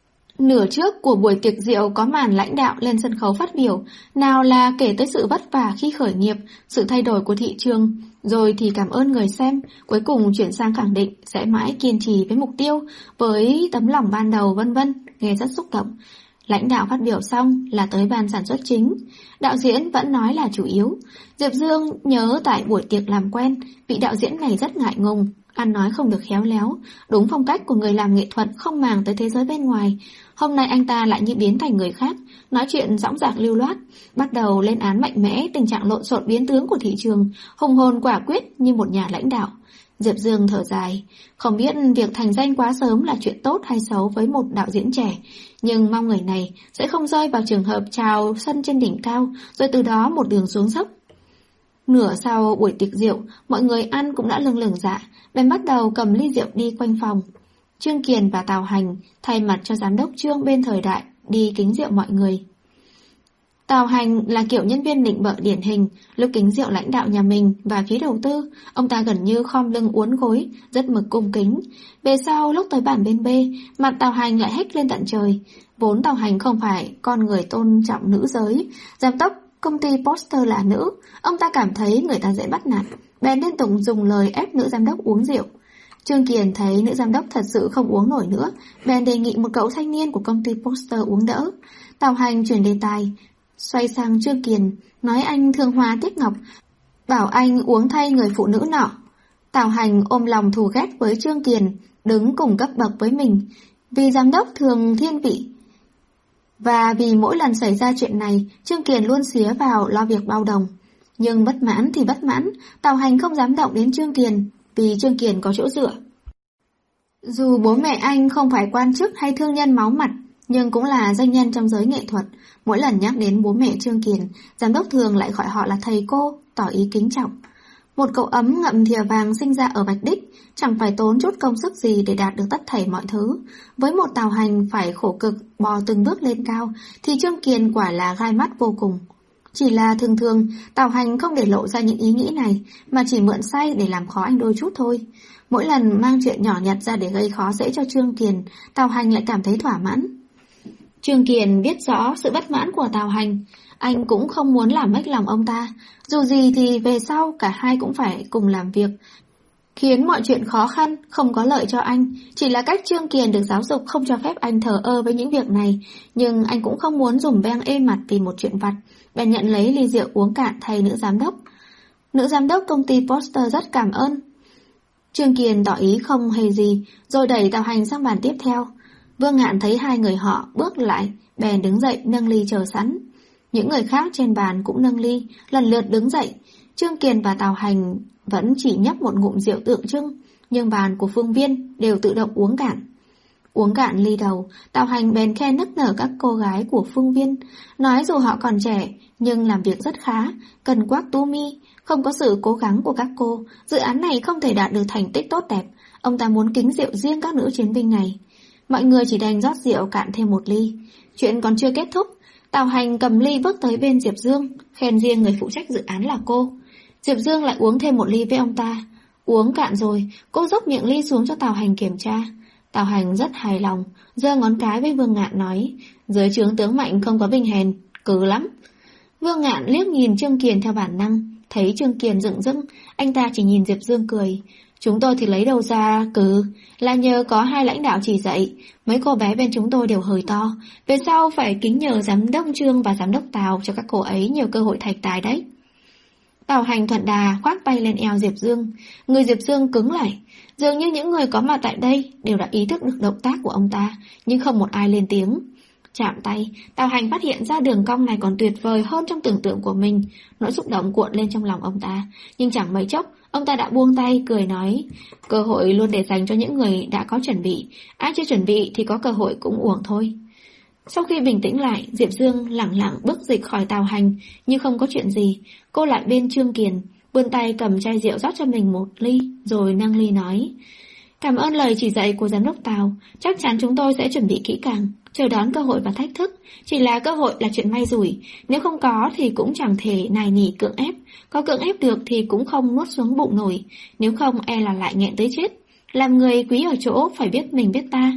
Nửa trước của buổi tiệc rượu có màn lãnh đạo lên sân khấu phát biểu, nào là kể tới sự vất vả khi khởi nghiệp, sự thay đổi của thị trường, rồi thì cảm ơn người xem, cuối cùng chuyển sang khẳng định sẽ mãi kiên trì với mục tiêu, với tấm lòng ban đầu vân vân, nghe rất xúc động. Lãnh đạo phát biểu xong là tới ban sản xuất chính, đạo diễn vẫn nói là chủ yếu. Diệp Dương nhớ tại buổi tiệc làm quen, vị đạo diễn này rất ngại ngùng, ăn nói không được khéo léo, đúng phong cách của người làm nghệ thuật không màng tới thế giới bên ngoài. Hôm nay anh ta lại như biến thành người khác, nói chuyện dõng dạc lưu loát, bắt đầu lên án mạnh mẽ tình trạng lộn xộn biến tướng của thị trường, hùng hồn quả quyết như một nhà lãnh đạo. Diệp Dương thở dài, không biết việc thành danh quá sớm là chuyện tốt hay xấu với một đạo diễn trẻ, nhưng mong người này sẽ không rơi vào trường hợp trào sân trên đỉnh cao, rồi từ đó một đường xuống dốc. Nửa sau buổi tiệc rượu, mọi người ăn cũng đã lưng lửng dạ, bèn bắt đầu cầm ly rượu đi quanh phòng. Trương Kiền và Tào Hành thay mặt cho giám đốc Trương bên Thời Đại đi kính rượu mọi người. Tào Hành là kiểu nhân viên nịnh bợ điển hình, lúc kính rượu lãnh đạo nhà mình và phía đầu tư, ông ta gần như khom lưng uốn gối, rất mực cung kính. Về sau lúc tới bàn bên B, mặt Tào Hành lại hét lên tận trời. Vốn Tào Hành không phải con người tôn trọng nữ giới, giám đốc công ty Poster là nữ, ông ta cảm thấy người ta dễ bắt nạt, bèn liên tục dùng lời ép nữ giám đốc uống rượu. Trương Kiền thấy nữ giám đốc thật sự không uống nổi nữa, bèn đề nghị một cậu thanh niên của công ty Poster uống đỡ. Tào Hành chuyển đề tài, xoay sang Trương Kiền, nói anh thương hoa tiếc ngọc, bảo anh uống thay người phụ nữ nọ. Tào Hành ôm lòng thù ghét với Trương Kiền, đứng cùng cấp bậc với mình, vì giám đốc thường thiên vị. Và vì mỗi lần xảy ra chuyện này, Trương Kiền luôn xía vào lo việc bao đồng. Nhưng bất mãn thì bất mãn, Tào Hành không dám động đến Trương Kiền, vì Trương Kiền có chỗ dựa. Dù bố mẹ anh không phải quan chức hay thương nhân máu mặt, nhưng cũng là danh nhân trong giới nghệ thuật. Mỗi lần nhắc đến bố mẹ Trương Kiền, giám đốc thường lại gọi họ là thầy cô, tỏ ý kính trọng. Một cậu ấm ngậm thìa vàng sinh ra ở Bạch Đích, chẳng phải tốn chút công sức gì để đạt được tất thảy mọi thứ. Với một Tào Hành phải khổ cực bò từng bước lên cao, thì Trương Kiền quả là gai mắt vô cùng. Chỉ là thường thường, Tào Hành không để lộ ra những ý nghĩ này, mà chỉ mượn say để làm khó anh đôi chút thôi. Mỗi lần mang chuyện nhỏ nhặt ra để gây khó dễ cho Trương Kiền, Tào Hành lại cảm thấy thỏa mãn. Trương Kiền biết rõ sự bất mãn của Tào Hành, anh cũng không muốn làm mếch lòng ông ta. Dù gì thì về sau cả hai cũng phải cùng làm việc, khiến mọi chuyện khó khăn, không có lợi cho anh. Chỉ là cách Trương Kiền được giáo dục không cho phép anh thờ ơ với những việc này, nhưng anh cũng không muốn dùng beng êm mặt vì một chuyện vặt, bèn nhận lấy ly rượu uống cạn thay nữ giám đốc. Nữ giám đốc công ty Poster rất cảm ơn. Trương Kiền tỏ ý không hề gì, rồi đẩy Tào Hành sang bàn tiếp theo. Vương Ngạn thấy hai người họ bước lại, bèn đứng dậy nâng ly chờ sẵn. Những người khác trên bàn cũng nâng ly, lần lượt đứng dậy. Trương Kiền và Tào Hành vẫn chỉ nhấp một ngụm rượu tượng trưng, nhưng bàn của Phương Viên đều tự động uống cạn. Uống cạn ly đầu, Tào Hành bèn khen nức nở các cô gái của Phương Viên, nói dù họ còn trẻ nhưng làm việc rất khá, cần quắc tu mi, không có sự cố gắng của các cô, dự án này không thể đạt được thành tích tốt đẹp. Ông ta muốn kính rượu riêng các nữ chiến binh này. Mọi người chỉ đành rót rượu cạn thêm một ly. Chuyện còn chưa kết thúc, Tào Hành cầm ly bước tới bên Diệp Dương, khen riêng người phụ trách dự án là cô. Diệp Dương lại uống thêm một ly với ông ta. Uống cạn rồi, cô dốc miệng ly xuống cho Tào Hành kiểm tra. Tào Hành rất hài lòng, giơ ngón cái với Vương Ngạn nói, dưới trướng tướng mạnh không có binh hèn, cừ lắm. Vương Ngạn liếc nhìn Trương Kiền theo bản năng, thấy Trương Kiền dựng dưng, anh ta chỉ nhìn Diệp Dương cười. Chúng tôi thì lấy đâu ra cừ, là nhờ có hai lãnh đạo chỉ dạy, mấy cô bé bên chúng tôi đều hơi to, về sau phải kính nhờ giám đốc Trương và giám đốc Tào cho các cô ấy nhiều cơ hội thành tài đấy. Tào Hành thuận đà khoác tay lên eo Diệp Dương, người Diệp Dương cứng lại, dường như những người có mặt tại đây đều đã ý thức được động tác của ông ta, nhưng không một ai lên tiếng. Chạm tay, Tào Hành phát hiện ra đường cong này còn tuyệt vời hơn trong tưởng tượng của mình, nỗi xúc động cuộn lên trong lòng ông ta, nhưng chẳng mấy chốc, ông ta đã buông tay, cười nói, cơ hội luôn để dành cho những người đã có chuẩn bị, ai chưa chuẩn bị thì có cơ hội cũng uổng thôi. Sau khi bình tĩnh lại, Diệp Dương lẳng lặng bước dịch khỏi Tào Hành, như không có chuyện gì. Cô lại bên Trương Kiền, vươn tay cầm chai rượu rót cho mình một ly, rồi nâng ly nói, cảm ơn lời chỉ dạy của giám đốc Tào, chắc chắn chúng tôi sẽ chuẩn bị kỹ càng, chờ đón cơ hội và thách thức. Chỉ là cơ hội là chuyện may rủi, nếu không có thì cũng chẳng thể nài nỉ cưỡng ép, có cưỡng ép được thì cũng không nuốt xuống bụng nổi, nếu không e là lại nghẹn tới chết. Làm người quý ở chỗ phải biết mình biết ta.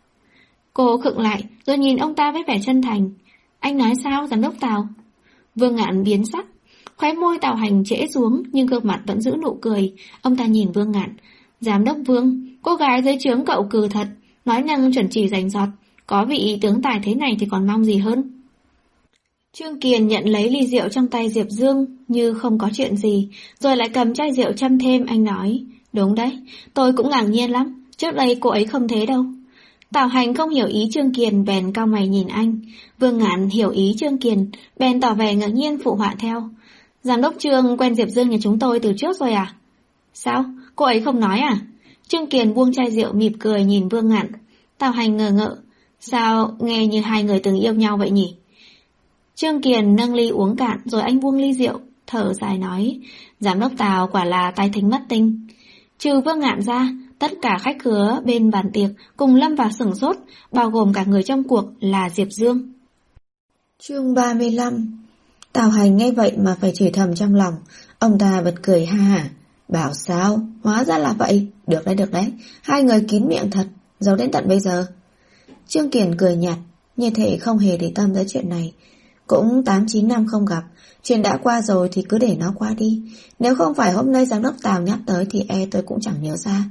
Cô khựng lại, rồi nhìn ông ta với vẻ chân thành. Anh nói sao, giám đốc Tào? Vương Ngạn biến sắc, khóe môi Tào Hành trễ xuống, nhưng gương mặt vẫn giữ nụ cười. Ông ta nhìn Vương Ngạn. Giám đốc Vương, cô gái dưới trướng cậu cừ thật, nói năng chuẩn chỉ rành rọt, có vị tướng tài thế này thì còn mong gì hơn. Trương Kiền nhận lấy ly rượu trong tay Diệp Dương như không có chuyện gì, rồi lại cầm chai rượu châm thêm. Anh nói, đúng đấy, tôi cũng ngạc nhiên lắm, trước đây cô ấy không thế đâu. Tào Hành không hiểu ý Trương Kiền, bèn cau mày nhìn anh. Vương Ngạn hiểu ý Trương Kiền, bèn tỏ vẻ ngạc nhiên phụ họa theo. Giám đốc Trương quen Diệp Dương nhà chúng tôi từ trước rồi à? Sao? Cô ấy không nói à? Trương Kiền buông chai rượu mỉm cười nhìn Vương Ngạn. Tào Hành ngờ ngợ. Sao nghe như hai người từng yêu nhau vậy nhỉ? Trương Kiền nâng ly uống cạn, rồi anh buông ly rượu, thở dài nói, giám đốc Tào quả là tai thính mắt tinh. Trừ Vương Ngạn ra, tất cả khách khứa bên bàn tiệc cùng lâm vào sửng sốt, bao gồm cả người trong cuộc là Diệp Dương. Chương ba mươi lăm. Tào Hành nghe vậy mà phải chửi thầm trong lòng. Ông ta bật cười ha hả. Bảo sao, hóa ra là vậy. Được đấy, được đấy, hai người kín miệng thật, giấu đến tận bây giờ. Trương Kiền cười nhạt, như thể không hề để tâm tới chuyện này. Cũng tám chín năm không gặp, chuyện đã qua rồi thì cứ để nó qua đi. Nếu không phải hôm nay giám đốc Tào nhắc tới thì e tôi cũng chẳng nhớ ra.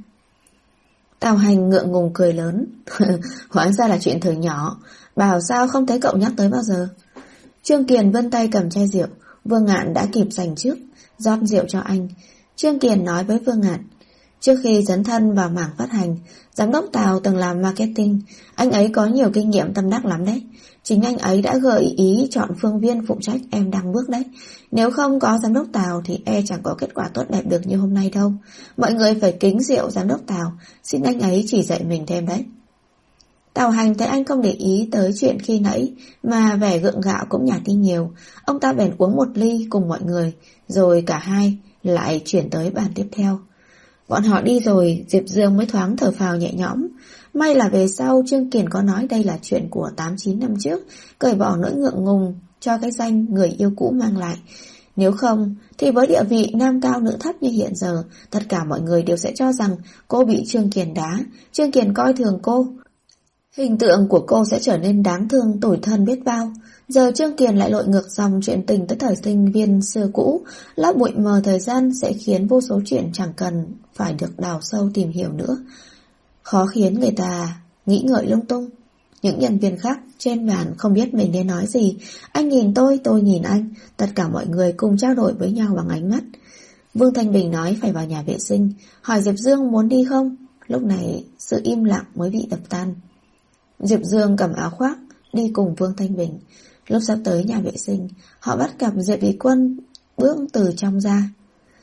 Tào Hành ngượng ngùng cười lớn. Hóa ra là chuyện thời nhỏ, bảo sao không thấy cậu nhắc tới bao giờ. Trương Kiền vươn tay cầm chai rượu, Vương Ngạn đã kịp giành trước, rót rượu cho anh. Trương Kiền nói với Vương Ngạn, trước khi dấn thân vào mảng phát hành, giám đốc Tào từng làm marketing, anh ấy có nhiều kinh nghiệm tâm đắc lắm đấy. Chính anh ấy đã gợi ý chọn Phương Viên phụ trách em đang bước đấy. Nếu không có giám đốc Tào thì e chẳng có kết quả tốt đẹp được như hôm nay đâu. Mọi người phải kính rượu giám đốc Tào, xin anh ấy chỉ dạy mình thêm đấy. Tào Hành thấy anh không để ý tới chuyện khi nãy, mà vẻ gượng gạo cũng nhạt đi nhiều. Ông ta bèn uống một ly cùng mọi người, rồi cả hai lại chuyển tới bàn tiếp theo. Bọn họ đi rồi, Diệp Dương mới thoáng thở phào nhẹ nhõm. May là về sau Trương Kiền có nói đây là chuyện của tám chín năm trước, cởi bỏ nỗi ngượng ngùng cho cái danh người yêu cũ mang lại. Nếu không, thì với địa vị nam cao nữ thấp như hiện giờ, tất cả mọi người đều sẽ cho rằng cô bị Trương Kiền đá, Trương Kiền coi thường cô. Hình tượng của cô sẽ trở nên đáng thương tủi thân biết bao. Giờ Trương Kiền lại lội ngược dòng chuyện tình tới thời sinh viên xưa cũ, lót bụi mờ thời gian sẽ khiến vô số chuyện chẳng cần phải được đào sâu tìm hiểu nữa, khó khiến người ta nghĩ ngợi lung tung. Những nhân viên khác trên bàn không biết mình nên nói gì. Anh nhìn tôi, tôi nhìn anh, tất cả mọi người cùng trao đổi với nhau bằng ánh mắt. Vương Thanh Bình nói phải vào nhà vệ sinh, hỏi Diệp Dương muốn đi không. Lúc này sự im lặng mới bị đập tan. Diệp Dương cầm áo khoác đi cùng Vương Thanh Bình. Lúc sắp tới nhà vệ sinh, họ bắt gặp Diệp Ý Quân bước từ trong ra.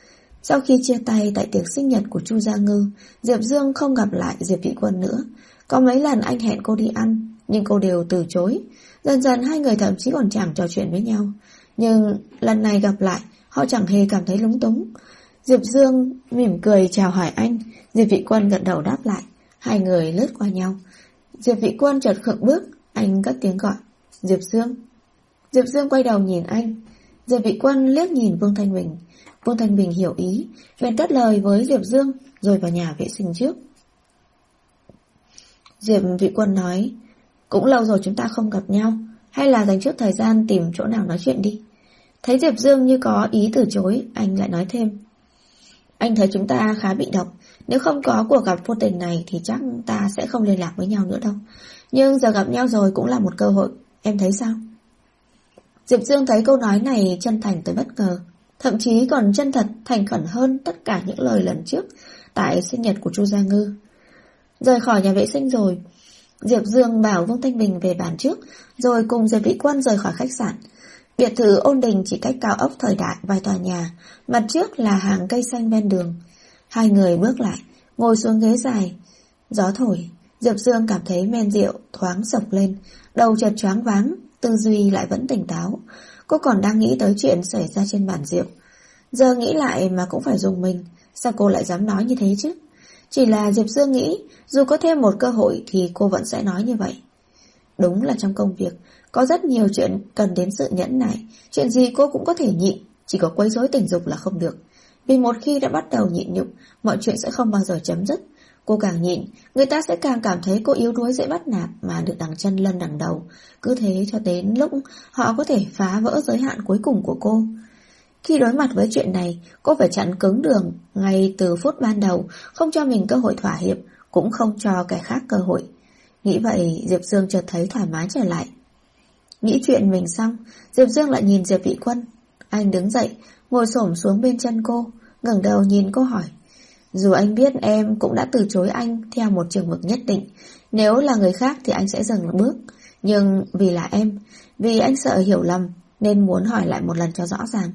Sau khi chia tay tại tiệc sinh nhật của Chu Gia Ngư, Diệp Dương không gặp lại Diệp Vị Quân nữa. Có mấy lần anh hẹn cô đi ăn, nhưng cô đều từ chối. Dần dần hai người thậm chí còn chẳng trò chuyện với nhau. Nhưng lần này gặp lại, họ chẳng hề cảm thấy lúng túng. Diệp Dương mỉm cười chào hỏi anh, Diệp Vị Quân gật đầu đáp lại. Hai người lướt qua nhau. Diệp Vị Quân chợt khựng bước, anh cất tiếng gọi. Diệp Dương. Diệp Dương quay đầu nhìn anh. Diệp Vị Quân liếc nhìn Vương Thanh Bình. Vương Thanh Bình hiểu ý, bèn cất lời với Diệp Dương, rồi vào nhà vệ sinh trước. Diệp Vị Quân nói, cũng lâu rồi chúng ta không gặp nhau, hay là dành chút thời gian tìm chỗ nào nói chuyện đi. Thấy Diệp Dương như có ý từ chối, anh lại nói thêm. Anh thấy chúng ta khá bị động, nếu không có cuộc gặp vô tình này thì chắc ta sẽ không liên lạc với nhau nữa đâu. Nhưng giờ gặp nhau rồi cũng là một cơ hội, em thấy sao? Diệp Dương thấy câu nói này chân thành tới bất ngờ, thậm chí còn chân thật, thành khẩn hơn tất cả những lời lần trước tại sinh nhật của Chu Gia Ngư. Rời khỏi nhà vệ sinh rồi, Diệp Dương bảo Vương Thanh Bình về bàn trước, rồi cùng Diệp Vị Quân rời khỏi khách sạn. Biệt thự Ôn Đình chỉ cách cao ốc thời đại vài tòa nhà, mặt trước là hàng cây xanh ven đường. Hai người bước lại, ngồi xuống ghế dài. Gió thổi, Diệp Dương cảm thấy men rượu thoáng sộc lên, đầu chợt choáng váng, tư duy lại vẫn tỉnh táo. Cô còn đang nghĩ tới chuyện xảy ra trên bàn rượu. Giờ nghĩ lại mà cũng phải dùng mình, sao cô lại dám nói như thế chứ? Chỉ là Diệp Dương nghĩ, dù có thêm một cơ hội thì cô vẫn sẽ nói như vậy. Đúng là trong công việc, có rất nhiều chuyện cần đến sự nhẫn nại, chuyện gì cô cũng có thể nhịn, chỉ có quấy rối tình dục là không được. Vì một khi đã bắt đầu nhịn nhục, mọi chuyện sẽ không bao giờ chấm dứt. Cô càng nhịn, người ta sẽ càng cảm thấy cô yếu đuối dễ bắt nạt mà được đằng chân lân đằng đầu. Cứ thế cho đến lúc họ có thể phá vỡ giới hạn cuối cùng của cô. Khi đối mặt với chuyện này, cô phải chặn cứng đường ngay từ phút ban đầu, không cho mình cơ hội thỏa hiệp, cũng không cho kẻ khác cơ hội. Nghĩ vậy, Diệp Dương chợt thấy thoải mái trở lại. Nghĩ chuyện mình xong, Diệp Dương lại nhìn Diệp Vị Quân. Anh đứng dậy, ngồi xổm xuống bên chân cô, ngẩng đầu nhìn cô hỏi. Dù anh biết em cũng đã từ chối anh theo một chừng mực nhất định, nếu là người khác thì anh sẽ dừng bước. Nhưng vì là em, vì anh sợ hiểu lầm, nên muốn hỏi lại một lần cho rõ ràng.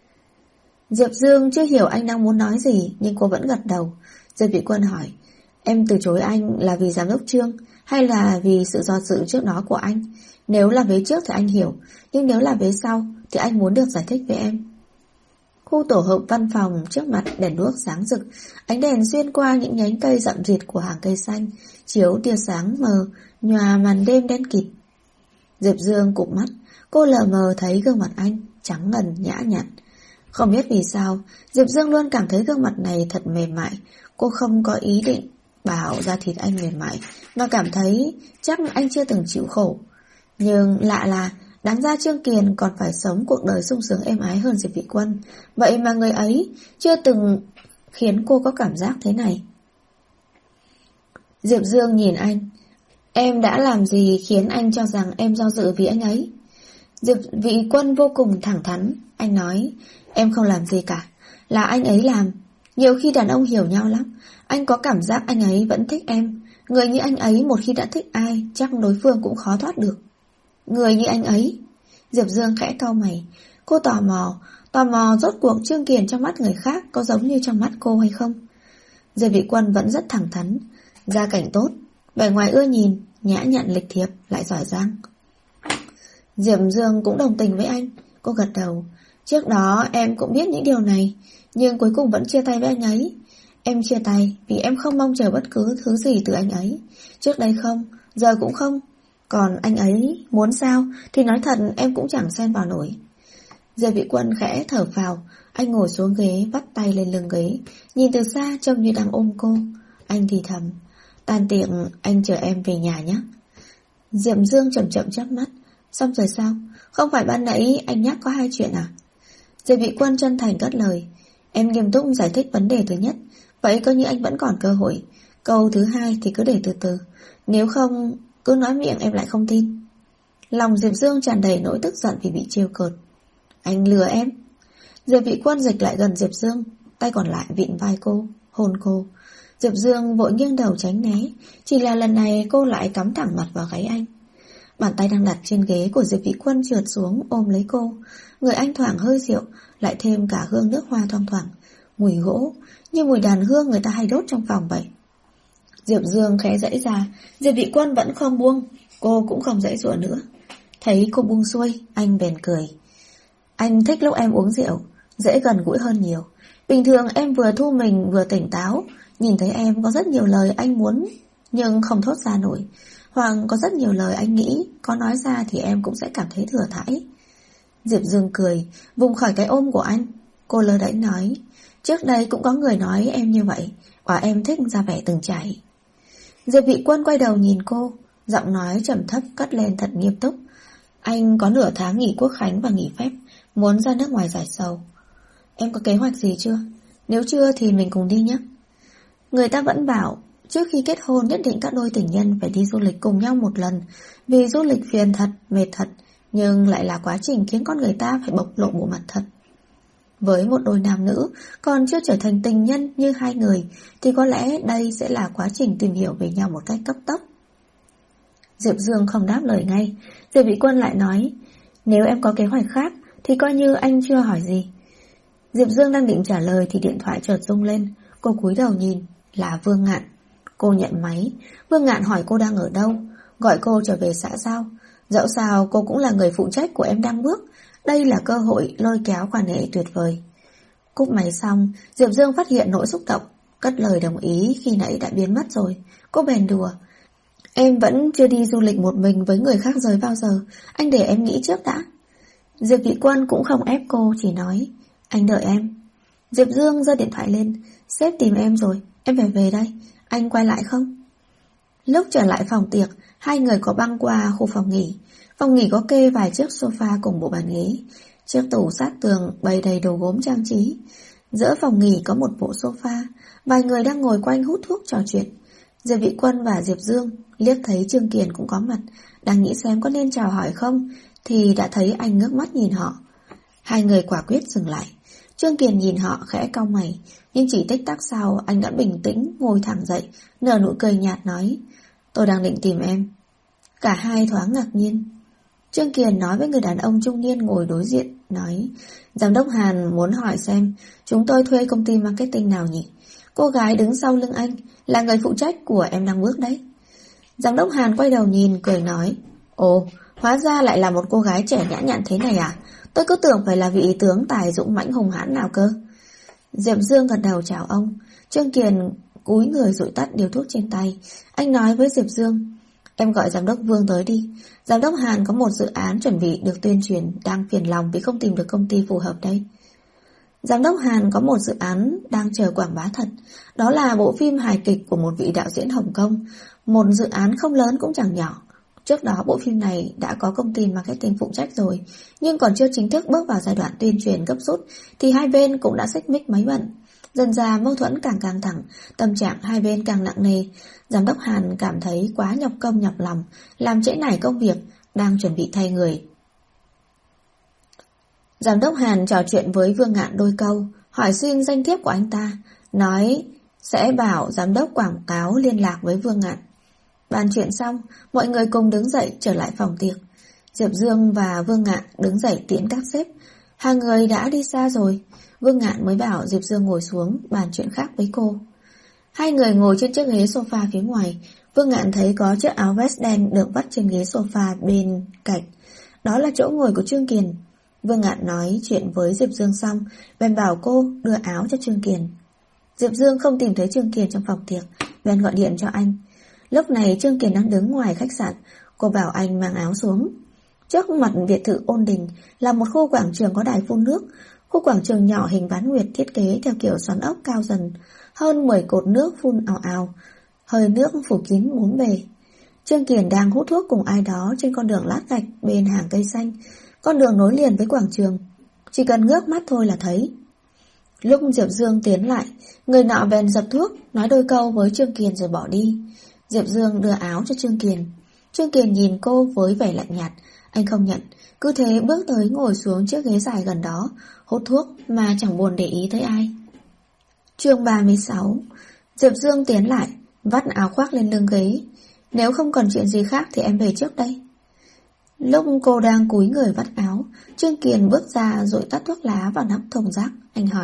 Diệp Dương chưa hiểu anh đang muốn nói gì, nhưng cô vẫn gật đầu. Diệp Vị Quân hỏi, em từ chối anh là vì giám đốc Trương, hay là vì sự do dự trước đó của anh? Nếu là vế trước thì anh hiểu, nhưng nếu là vế sau thì anh muốn được giải thích với em. Khu tổ hợp văn phòng trước mặt đèn đuốc sáng rực, ánh đèn xuyên qua những nhánh cây rậm rịt của hàng cây xanh, chiếu tia sáng mờ, nhòa màn đêm đen kịt. Diệp Dương cụp mắt, cô lờ mờ thấy gương mặt anh, trắng ngần, nhã nhặn. Không biết vì sao, Diệp Dương luôn cảm thấy gương mặt này thật mềm mại. Cô không có ý định bảo da thịt anh mềm mại, mà cảm thấy chắc anh chưa từng chịu khổ. Nhưng lạ là, đáng ra Trương Kiền còn phải sống cuộc đời sung sướng êm ái hơn Diệp Vị Quân. Vậy mà người ấy chưa từng khiến cô có cảm giác thế này. Diệp Dương nhìn anh. Em đã làm gì khiến anh cho rằng em do dự vì anh ấy? Diệp Vị Quân vô cùng thẳng thắn. Anh nói, em không làm gì cả, là anh ấy làm. Nhiều khi đàn ông hiểu nhau lắm. Anh có cảm giác anh ấy vẫn thích em. Người như anh ấy một khi đã thích ai, chắc đối phương cũng khó thoát được. Người như anh ấy? Diệp Dương khẽ cau mày. Cô tò mò, tò mò rốt cuộc Trương Kiền trong mắt người khác có giống như trong mắt cô hay không? Diệp Vị Quân vẫn rất thẳng thắn, gia cảnh tốt, vẻ ngoài ưa nhìn, nhã nhặn lịch thiệp, lại giỏi giang. Diệp Dương cũng đồng tình với anh. Cô gật đầu. Trước đó em cũng biết những điều này, nhưng cuối cùng vẫn chia tay với anh ấy. Em chia tay vì em không mong chờ bất cứ thứ gì từ anh ấy. Trước đây không, giờ cũng không. Còn anh ấy muốn sao thì nói thật em cũng chẳng xen vào nổi. Diệp Vị Quân khẽ thở phào. Anh ngồi xuống ghế, vắt tay lên lưng ghế, nhìn từ xa trông như đang ôm cô. Anh thì thầm, tan tiệc anh chờ em về nhà nhé. Diệp Dương chậm chậm chớp mắt. Xong rồi sao? Không phải ban nãy anh nhắc có hai chuyện à? Diệp Vị Quân chân thành cất lời. Em nghiêm túc giải thích vấn đề thứ nhất, vậy coi như anh vẫn còn cơ hội. Câu thứ hai thì cứ để từ từ, nếu không cứ nói miệng em lại không tin. Lòng Diệp Dương tràn đầy nỗi tức giận vì bị trêu cợt. Anh lừa em. Diệp Vị Quân dịch lại gần Diệp Dương, tay còn lại vịn vai cô, hôn cô. Diệp Dương vội nghiêng đầu tránh né, chỉ là lần này cô lại cắm thẳng mặt vào gáy anh. Bàn tay đang đặt trên ghế của Diệp Vị Quân trượt xuống ôm lấy cô. Người anh thoảng hơi rượu, lại thêm cả hương nước hoa thoang thoảng. mùi gỗ, như mùi đàn hương người ta hay đốt trong phòng vậy. Diệp Dương khẽ giãy ra, Diệp Vị Quân vẫn không buông, cô cũng không giãy giụa nữa. Thấy cô buông xuôi, anh bèn cười. Anh thích lúc em uống rượu, dễ gần gũi hơn nhiều. Bình thường em vừa thu mình vừa tỉnh táo, nhìn thấy em có rất nhiều lời anh muốn nhưng không thốt ra nổi, hoặc có rất nhiều lời anh nghĩ có nói ra thì em cũng sẽ cảm thấy thừa thãi. Diệp Dương cười, vùng khỏi cái ôm của anh. Cô lơ đễnh nói, trước đây cũng có người nói em như vậy, và em thích ra vẻ từng trải. Diệp Vị Quân quay đầu nhìn cô, giọng nói trầm thấp cất lên thật nghiêm túc. Anh có nửa tháng nghỉ quốc khánh và nghỉ phép, muốn ra nước ngoài giải sầu. Em có kế hoạch gì chưa? Nếu chưa thì mình cùng đi nhé. Người ta vẫn bảo trước khi kết hôn nhất định các đôi tình nhân phải đi du lịch cùng nhau một lần, vì du lịch phiền thật, mệt thật, nhưng lại là quá trình khiến con người ta phải bộc lộ bộ mặt thật. Với một đôi nam nữ còn chưa trở thành tình nhân như hai người thì có lẽ đây sẽ là quá trình tìm hiểu về nhau một cách cấp tốc. Diệp Dương không đáp lời ngay. Diệp Vị Quân lại nói, nếu em có kế hoạch khác thì coi như anh chưa hỏi gì. Diệp Dương đang định trả lời thì điện thoại chợt rung lên. Cô cúi đầu nhìn, là Vương Ngạn. Cô nhận máy. Vương Ngạn hỏi cô đang ở đâu, gọi cô trở về xã giao. Dẫu sao cô cũng là người phụ trách của Em Đang Bước. Đây là cơ hội lôi kéo quan hệ tuyệt vời. Cúp máy xong, Diệp Dương phát hiện nỗi xúc động, cất lời đồng ý khi nãy đã biến mất rồi. Cô bèn đùa, em vẫn chưa đi du lịch một mình với người khác giới bao giờ, anh để em nghĩ trước đã. Diệp Vị Quân cũng không ép cô, chỉ nói, anh đợi em. Diệp Dương giơ điện thoại lên, sếp tìm em rồi, em phải về đây, anh quay lại không? Lúc trở lại phòng tiệc, hai người có băng qua khu phòng nghỉ. Phòng nghỉ có kê vài chiếc sofa cùng bộ bàn ghế. Chiếc tủ sát tường bày đầy đồ gốm trang trí. Giữa phòng nghỉ có một bộ sofa. Vài người đang ngồi quanh hút thuốc trò chuyện. Diệp Vị Quân và Diệp Dương liếc thấy Trương Kiền cũng có mặt, đang nghĩ xem có nên chào hỏi không thì đã thấy anh ngước mắt nhìn họ. Hai người quả quyết dừng lại. Trương Kiền nhìn họ khẽ cau mày, nhưng chỉ tích tắc sau anh đã bình tĩnh ngồi thẳng dậy, nở nụ cười nhạt nói, tôi đang định tìm em. Cả hai thoáng ngạc nhiên. Trương Kiền nói với người đàn ông trung niên ngồi đối diện, nói, giám đốc Hàn muốn hỏi xem chúng tôi thuê công ty marketing nào nhỉ? Cô gái đứng sau lưng anh là người phụ trách của Em Đang Bước đấy. Giám đốc Hàn quay đầu nhìn cười nói, ồ, hóa ra lại là một cô gái trẻ nhã nhặn thế này à? Tôi cứ tưởng phải là vị tướng tài dũng mãnh hùng hãn nào cơ. Diệp Dương gật đầu chào ông. Trương Kiền cúi người dụi tắt điếu thuốc trên tay. Anh nói với Diệp Dương, em gọi giám đốc Vương tới đi. Giám đốc Hàn có một dự án chuẩn bị được tuyên truyền, đang phiền lòng vì không tìm được công ty phù hợp đây. Giám đốc Hàn có một dự án đang chờ quảng bá thật. Đó là bộ phim hài kịch của một vị đạo diễn Hồng Kông. Một dự án không lớn cũng chẳng nhỏ. Trước đó bộ phim này đã có công ty marketing phụ trách rồi, nhưng còn chưa chính thức bước vào giai đoạn tuyên truyền gấp rút thì hai bên cũng đã xích mích máy bận. Dần ra mâu thuẫn càng căng thẳng, tâm trạng hai bên càng nặng nề. Giám đốc Hàn cảm thấy quá nhọc công nhọc lòng, làm trễ nải công việc, đang chuẩn bị thay người. Giám đốc Hàn trò chuyện với Vương Ngạn đôi câu, hỏi xin danh thiếp của anh ta, nói sẽ bảo giám đốc quảng cáo liên lạc với Vương Ngạn. Bàn chuyện xong, mọi người cùng đứng dậy trở lại phòng tiệc. Diệp Dương và Vương Ngạn đứng dậy tiễn các sếp. Hai người đã đi xa rồi. Vương Ngạn mới bảo Diệp Dương ngồi xuống bàn chuyện khác với cô. Hai người ngồi trên chiếc ghế sofa phía ngoài. Vương Ngạn thấy có chiếc áo vest đen được vắt trên ghế sofa bên cạnh. Đó là chỗ ngồi của Trương Kiền. Vương Ngạn nói chuyện với Diệp Dương xong, bèn bảo cô đưa áo cho Trương Kiền. Diệp Dương không tìm thấy Trương Kiền trong phòng tiệc, bèn gọi điện cho anh. Lúc này Trương Kiền đang đứng ngoài khách sạn. Cô bảo anh mang áo xuống. Trước mặt biệt thự Ôn Đình là một khu quảng trường có đài phun nước. Khu quảng trường nhỏ hình bán nguyệt thiết kế theo kiểu xoắn ốc cao dần. Hơn mười cột nước phun ào ào, hơi nước phủ kín bốn bề. Trương Kiền đang hút thuốc cùng ai đó trên con đường lát gạch bên hàng cây xanh. Con đường nối liền với quảng trường, chỉ cần ngước mắt thôi là thấy. Lúc Diệp Dương tiến lại, người nọ bèn dập thuốc, nói đôi câu với Trương Kiền rồi bỏ đi. Diệp Dương đưa áo cho Trương Kiền. Trương Kiền nhìn cô với vẻ lạnh nhạt. Anh không nhận, cứ thế bước tới ngồi xuống chiếc ghế dài gần đó, hút thuốc mà chẳng buồn để ý tới ai. Chương ba mươi sáu. Diệp Dương tiến lại, vắt áo khoác lên lưng ghế. Nếu không còn chuyện gì khác thì em về trước đây. Lúc cô đang cúi người vắt áo, Trương Kiền bước ra rồi tắt thuốc lá vào nắp thùng rác. Anh hỏi,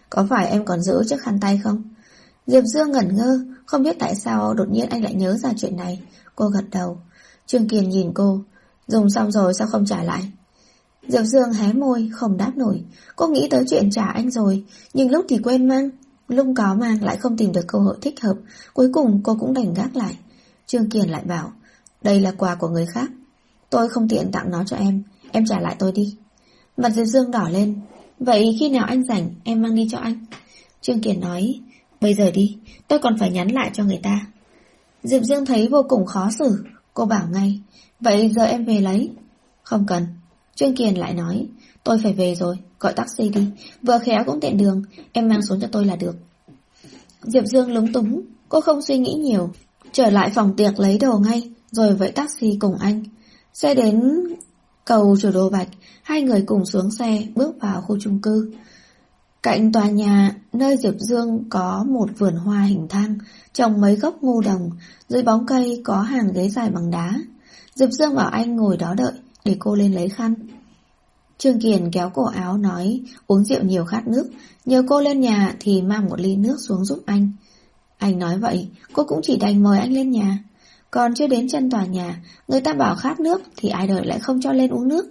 có phải em còn giữ chiếc khăn tay không? Diệp Dương ngẩn ngơ, không biết tại sao đột nhiên anh lại nhớ ra chuyện này. Cô gật đầu. Trương Kiền nhìn cô, dùng xong rồi sao không trả lại? Diệp Dương hé môi, không đáp nổi. Cô nghĩ tới chuyện trả anh rồi, nhưng lúc thì quên mang, lúc có mang lại không tìm được cơ hội thích hợp. Cuối cùng cô cũng đành gác lại. Trương Kiền lại bảo, đây là quà của người khác, tôi không tiện tặng nó cho em, em trả lại tôi đi. Mặt Diệp Dương đỏ lên. Vậy khi nào anh rảnh em mang đi cho anh. Trương Kiền nói, bây giờ đi, tôi còn phải nhắn lại cho người ta. Diệp Dương thấy vô cùng khó xử. Cô bảo ngay, vậy giờ em về lấy. Không cần. Trương Kiền lại nói, tôi phải về rồi, gọi taxi đi, vừa khéo cũng tiện đường, em mang xuống cho tôi là được. Diệp Dương lúng túng. Cô không suy nghĩ nhiều, trở lại phòng tiệc lấy đồ ngay, rồi vẫy taxi cùng anh. Xe đến cầu Chùa Đồ Bạch, hai người cùng xuống xe bước vào khu chung cư. Cạnh tòa nhà nơi Diệp Dương có một vườn hoa hình thang, trồng mấy gốc ngô đồng, dưới bóng cây có hàng ghế dài bằng đá. Diệp Dương bảo anh ngồi đó đợi, để cô lên lấy khăn. Trương Kiền kéo cổ áo nói uống rượu nhiều khát nước, nhờ cô lên nhà thì mang một ly nước xuống giúp anh. Anh nói vậy, cô cũng chỉ đành mời anh lên nhà. Còn chưa đến chân tòa nhà, người ta bảo khát nước thì ai đời lại không cho lên uống nước.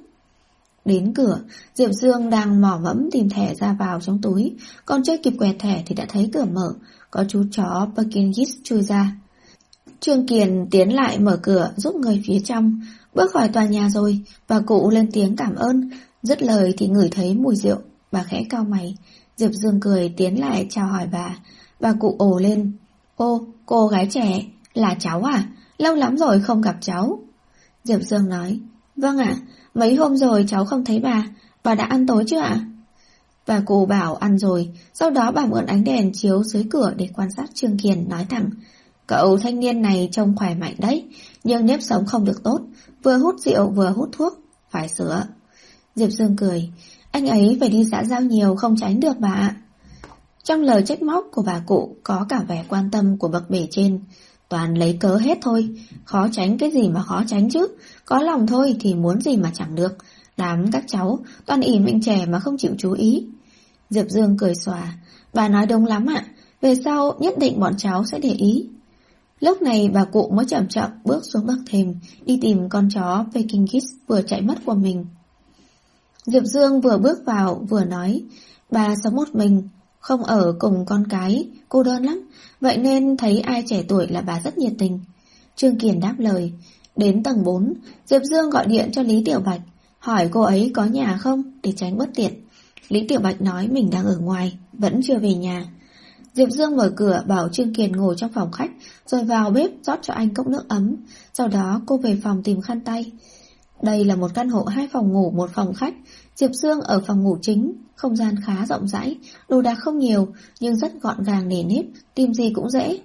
Đến cửa, Diệp Dương đang mò mẫm tìm thẻ ra vào trong túi, còn chưa kịp quẹt thẻ thì đã thấy cửa mở, có chú chó Pekingese chui ra. Trương Kiền tiến lại mở cửa giúp người phía trong. Bước khỏi tòa nhà rồi, bà cụ lên tiếng cảm ơn, dứt lời thì ngửi thấy mùi rượu. Bà khẽ cau mày. Diệp Dương cười tiến lại chào hỏi bà. Bà cụ ồ lên, ô, cô gái trẻ, là cháu à? Lâu lắm rồi không gặp cháu. Diệp Dương nói, vâng ạ, mấy hôm rồi cháu không thấy bà. Bà đã ăn tối chưa ạ? Bà cụ bảo ăn rồi. Sau đó bà mượn ánh đèn chiếu dưới cửa để quan sát Trương Kiền, nói thẳng, cậu thanh niên này trông khỏe mạnh đấy, nhưng nếp sống không được tốt, vừa hút rượu vừa hút thuốc, phải sửa. Diệp Dương cười, anh ấy phải đi xã giao nhiều không tránh được bà ạ. Trong lời trách móc của bà cụ có cả vẻ quan tâm của bậc bề trên. Toàn lấy cớ hết thôi, khó tránh cái gì mà khó tránh chứ, có lòng thôi thì muốn gì mà chẳng được. Đám các cháu toàn ỷ mình trẻ mà không chịu chú ý. Diệp Dương cười xòa, bà nói đúng lắm ạ, về sau nhất định bọn cháu sẽ để ý. Lúc này bà cụ mới chậm chậm bước xuống bậc thềm, đi tìm con chó Pekingese vừa chạy mất của mình. Diệp Dương vừa bước vào vừa nói, bà sống một mình, không ở cùng con cái, cô đơn lắm, vậy nên thấy ai trẻ tuổi là bà rất nhiệt tình. Trương Kiền đáp lời. Đến tầng bốn, Diệp Dương gọi điện cho Lý Tiểu Bạch, hỏi cô ấy có nhà không để tránh bất tiện. Lý Tiểu Bạch nói mình đang ở ngoài, vẫn chưa về nhà. Diệp Dương mở cửa bảo Trương Kiền ngồi trong phòng khách, rồi vào bếp rót cho anh cốc nước ấm. Sau đó cô về phòng tìm khăn tay. Đây là một căn hộ hai phòng ngủ một phòng khách. Diệp Dương ở phòng ngủ chính, không gian khá rộng rãi, đồ đạc không nhiều nhưng rất gọn gàng nề nếp, tìm gì cũng dễ.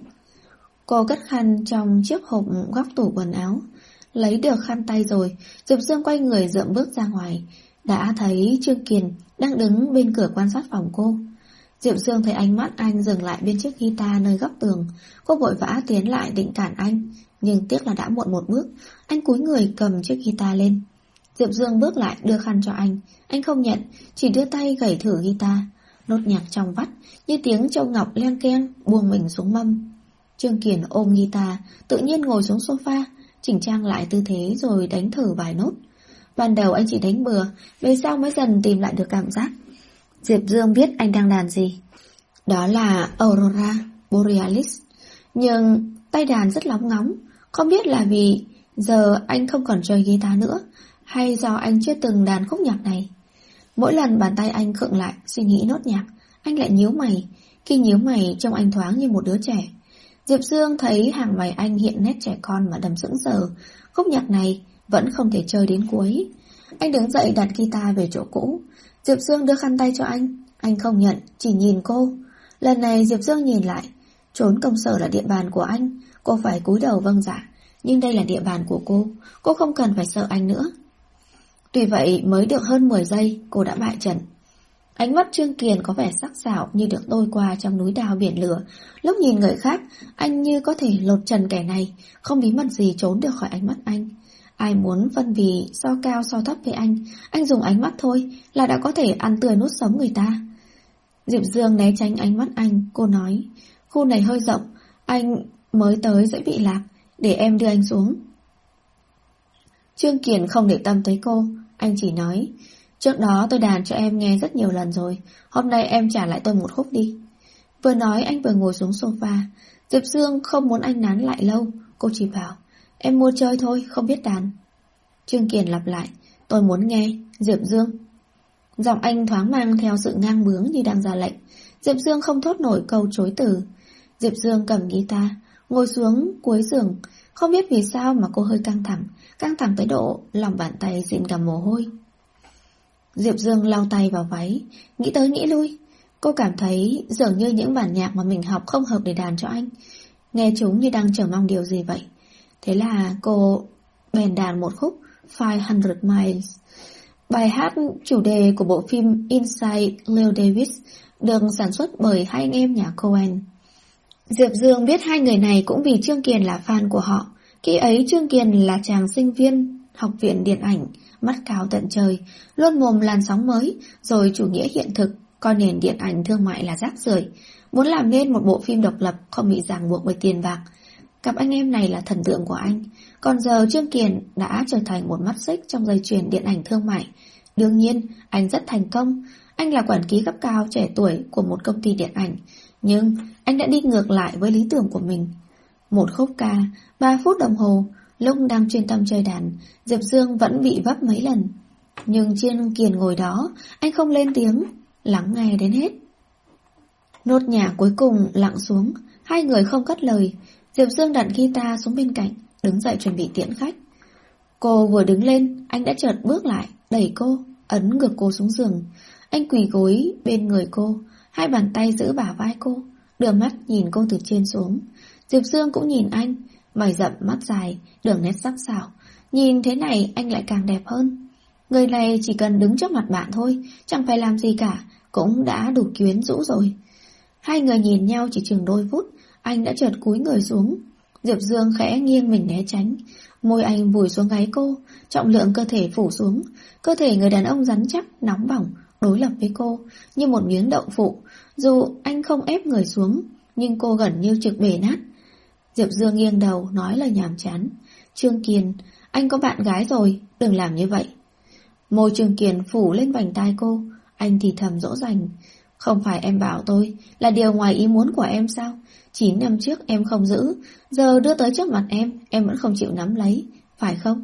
Cô cất khăn trong chiếc hộp góc tủ quần áo. Lấy được khăn tay rồi, Diệp Dương quay người dậm bước ra ngoài. Đã thấy Trương Kiền đang đứng bên cửa quan sát phòng cô. Diệp Dương thấy ánh mắt anh dừng lại bên chiếc guitar nơi góc tường. Cô vội vã tiến lại định cản anh, nhưng tiếc là đã muộn một bước. Anh cúi người cầm chiếc guitar lên. Diệp Dương bước lại đưa khăn cho anh. Anh không nhận, chỉ đưa tay gảy thử guitar. Nốt nhạc trong vắt, như tiếng châu ngọc leng keng, buông mình xuống mâm. Trương Kiền ôm guitar, tự nhiên ngồi xuống sofa, chỉnh trang lại tư thế rồi đánh thử vài nốt. Ban đầu anh chỉ đánh bừa, về sau mới dần tìm lại được cảm giác. Diệp Dương biết anh đang đàn gì. Đó là Aurora Borealis. Nhưng tay đàn rất lóng ngóng. Không biết là vì giờ anh không còn chơi guitar nữa, hay do anh chưa từng đàn khúc nhạc này. Mỗi lần bàn tay anh khựng lại suy nghĩ nốt nhạc, anh lại nhíu mày. Khi nhíu mày trông anh thoáng như một đứa trẻ. Diệp Dương thấy hàng mày anh hiện nét trẻ con mà đầm sững sờ. Khúc nhạc này vẫn không thể chơi đến cuối. Anh đứng dậy đặt guitar về chỗ cũ. Diệp Dương đưa khăn tay cho anh. Anh không nhận, chỉ nhìn cô. Lần này Diệp Dương nhìn lại. Trốn công sở là địa bàn của anh, cô phải cúi đầu vâng dạ. Nhưng đây là địa bàn của cô, cô không cần phải sợ anh nữa. Tuy vậy mới được hơn mười giây, cô đã bại trận. Ánh mắt Trương Kiền có vẻ sắc sảo như được đôi qua trong núi đao biển lửa. Lúc nhìn người khác, anh như có thể lột trần kẻ này, không bí mật gì trốn được khỏi ánh mắt anh. Ai muốn phân vì so cao so thấp với anh, anh dùng ánh mắt thôi là đã có thể ăn tươi nuốt sống người ta. Diệp Dương né tránh ánh mắt anh, cô nói, khu này hơi rộng, anh mới tới dễ bị lạc, để em đưa anh xuống. Trương Kiền không để tâm tới cô, anh chỉ nói, trước đó tôi đàn cho em nghe rất nhiều lần rồi, hôm nay em trả lại tôi một khúc đi. Vừa nói anh vừa ngồi xuống sofa. Diệp Dương không muốn anh nán lại lâu, cô chỉ bảo, em mua chơi thôi, không biết đàn. Trương Kiền lặp lại, tôi muốn nghe, Diệp Dương. Giọng anh thoáng mang theo sự ngang bướng như đang ra lệnh. Diệp Dương không thốt nổi câu chối từ. Diệp Dương cầm guitar, ngồi xuống cuối giường. Không biết vì sao mà cô hơi căng thẳng, căng thẳng tới độ lòng bàn tay dịn cả mồ hôi. Diệp Dương lau tay vào váy, nghĩ tới nghĩ lui. Cô cảm thấy dường như những bản nhạc mà mình học không hợp để đàn cho anh. Nghe chúng như đang chờ mong điều gì vậy. Thế là cô bèn đàn một khúc five hundred miles, bài hát chủ đề của bộ phim Inside Llewellyn Davis, được sản xuất bởi hai anh em nhà Coen. Diệp Dương biết hai người này cũng vì Trương Kiền là fan của họ. Khi ấy Trương Kiền là chàng sinh viên học viện điện ảnh, mắt cao tận trời, luôn mồm làn sóng mới, rồi chủ nghĩa hiện thực, coi nền điện ảnh thương mại là rác rưởi, muốn làm nên một bộ phim độc lập không bị ràng buộc bởi tiền bạc. Cặp anh em này là thần tượng của anh. Còn giờ Trương Kiền đã trở thành một mắt xích trong dây chuyền điện ảnh thương mại. Đương nhiên, anh rất thành công. Anh là quản lý cấp cao trẻ tuổi của một công ty điện ảnh. Nhưng anh đã đi ngược lại với lý tưởng của mình. Một khúc ca, ba phút đồng hồ, lúc đang chuyên tâm chơi đàn, Diệp Dương vẫn bị vấp mấy lần. Nhưng Trương Kiền ngồi đó, anh không lên tiếng, lắng nghe đến hết. Nốt nhạc cuối cùng lặng xuống, hai người không cất lời. Diệp Dương đặt guitar xuống bên cạnh, đứng dậy chuẩn bị tiễn khách. Cô vừa đứng lên, anh đã chợt bước lại, đẩy cô, ấn ngược cô xuống giường. Anh quỳ gối bên người cô, hai bàn tay giữ bả vai cô, đưa mắt nhìn cô từ trên xuống. Diệp Dương cũng nhìn anh, mày rậm mắt dài, đường nét sắc sảo. Nhìn thế này anh lại càng đẹp hơn. Người này chỉ cần đứng trước mặt bạn thôi, chẳng phải làm gì cả, cũng đã đủ quyến rũ rồi. Hai người nhìn nhau chỉ chừng đôi phút, anh đã chợt cúi người xuống. Diệp Dương khẽ nghiêng mình né tránh, môi anh vùi xuống gáy cô, trọng lượng cơ thể phủ xuống. Cơ thể người đàn ông rắn chắc, nóng bỏng, đối lập với cô, như một miếng đậu phụ. Dù anh không ép người xuống, nhưng cô gần như trực bể nát. Diệp Dương nghiêng đầu, nói lời nhàm chán. Trương Kiền, anh có bạn gái rồi, đừng làm như vậy. Môi Trương Kiền phủ lên vành tai cô, anh thì thầm dỗ dành. Không phải em bảo tôi là điều ngoài ý muốn của em sao? Chín năm trước em không giữ, giờ đưa tới trước mặt em, em vẫn không chịu nắm lấy, phải không?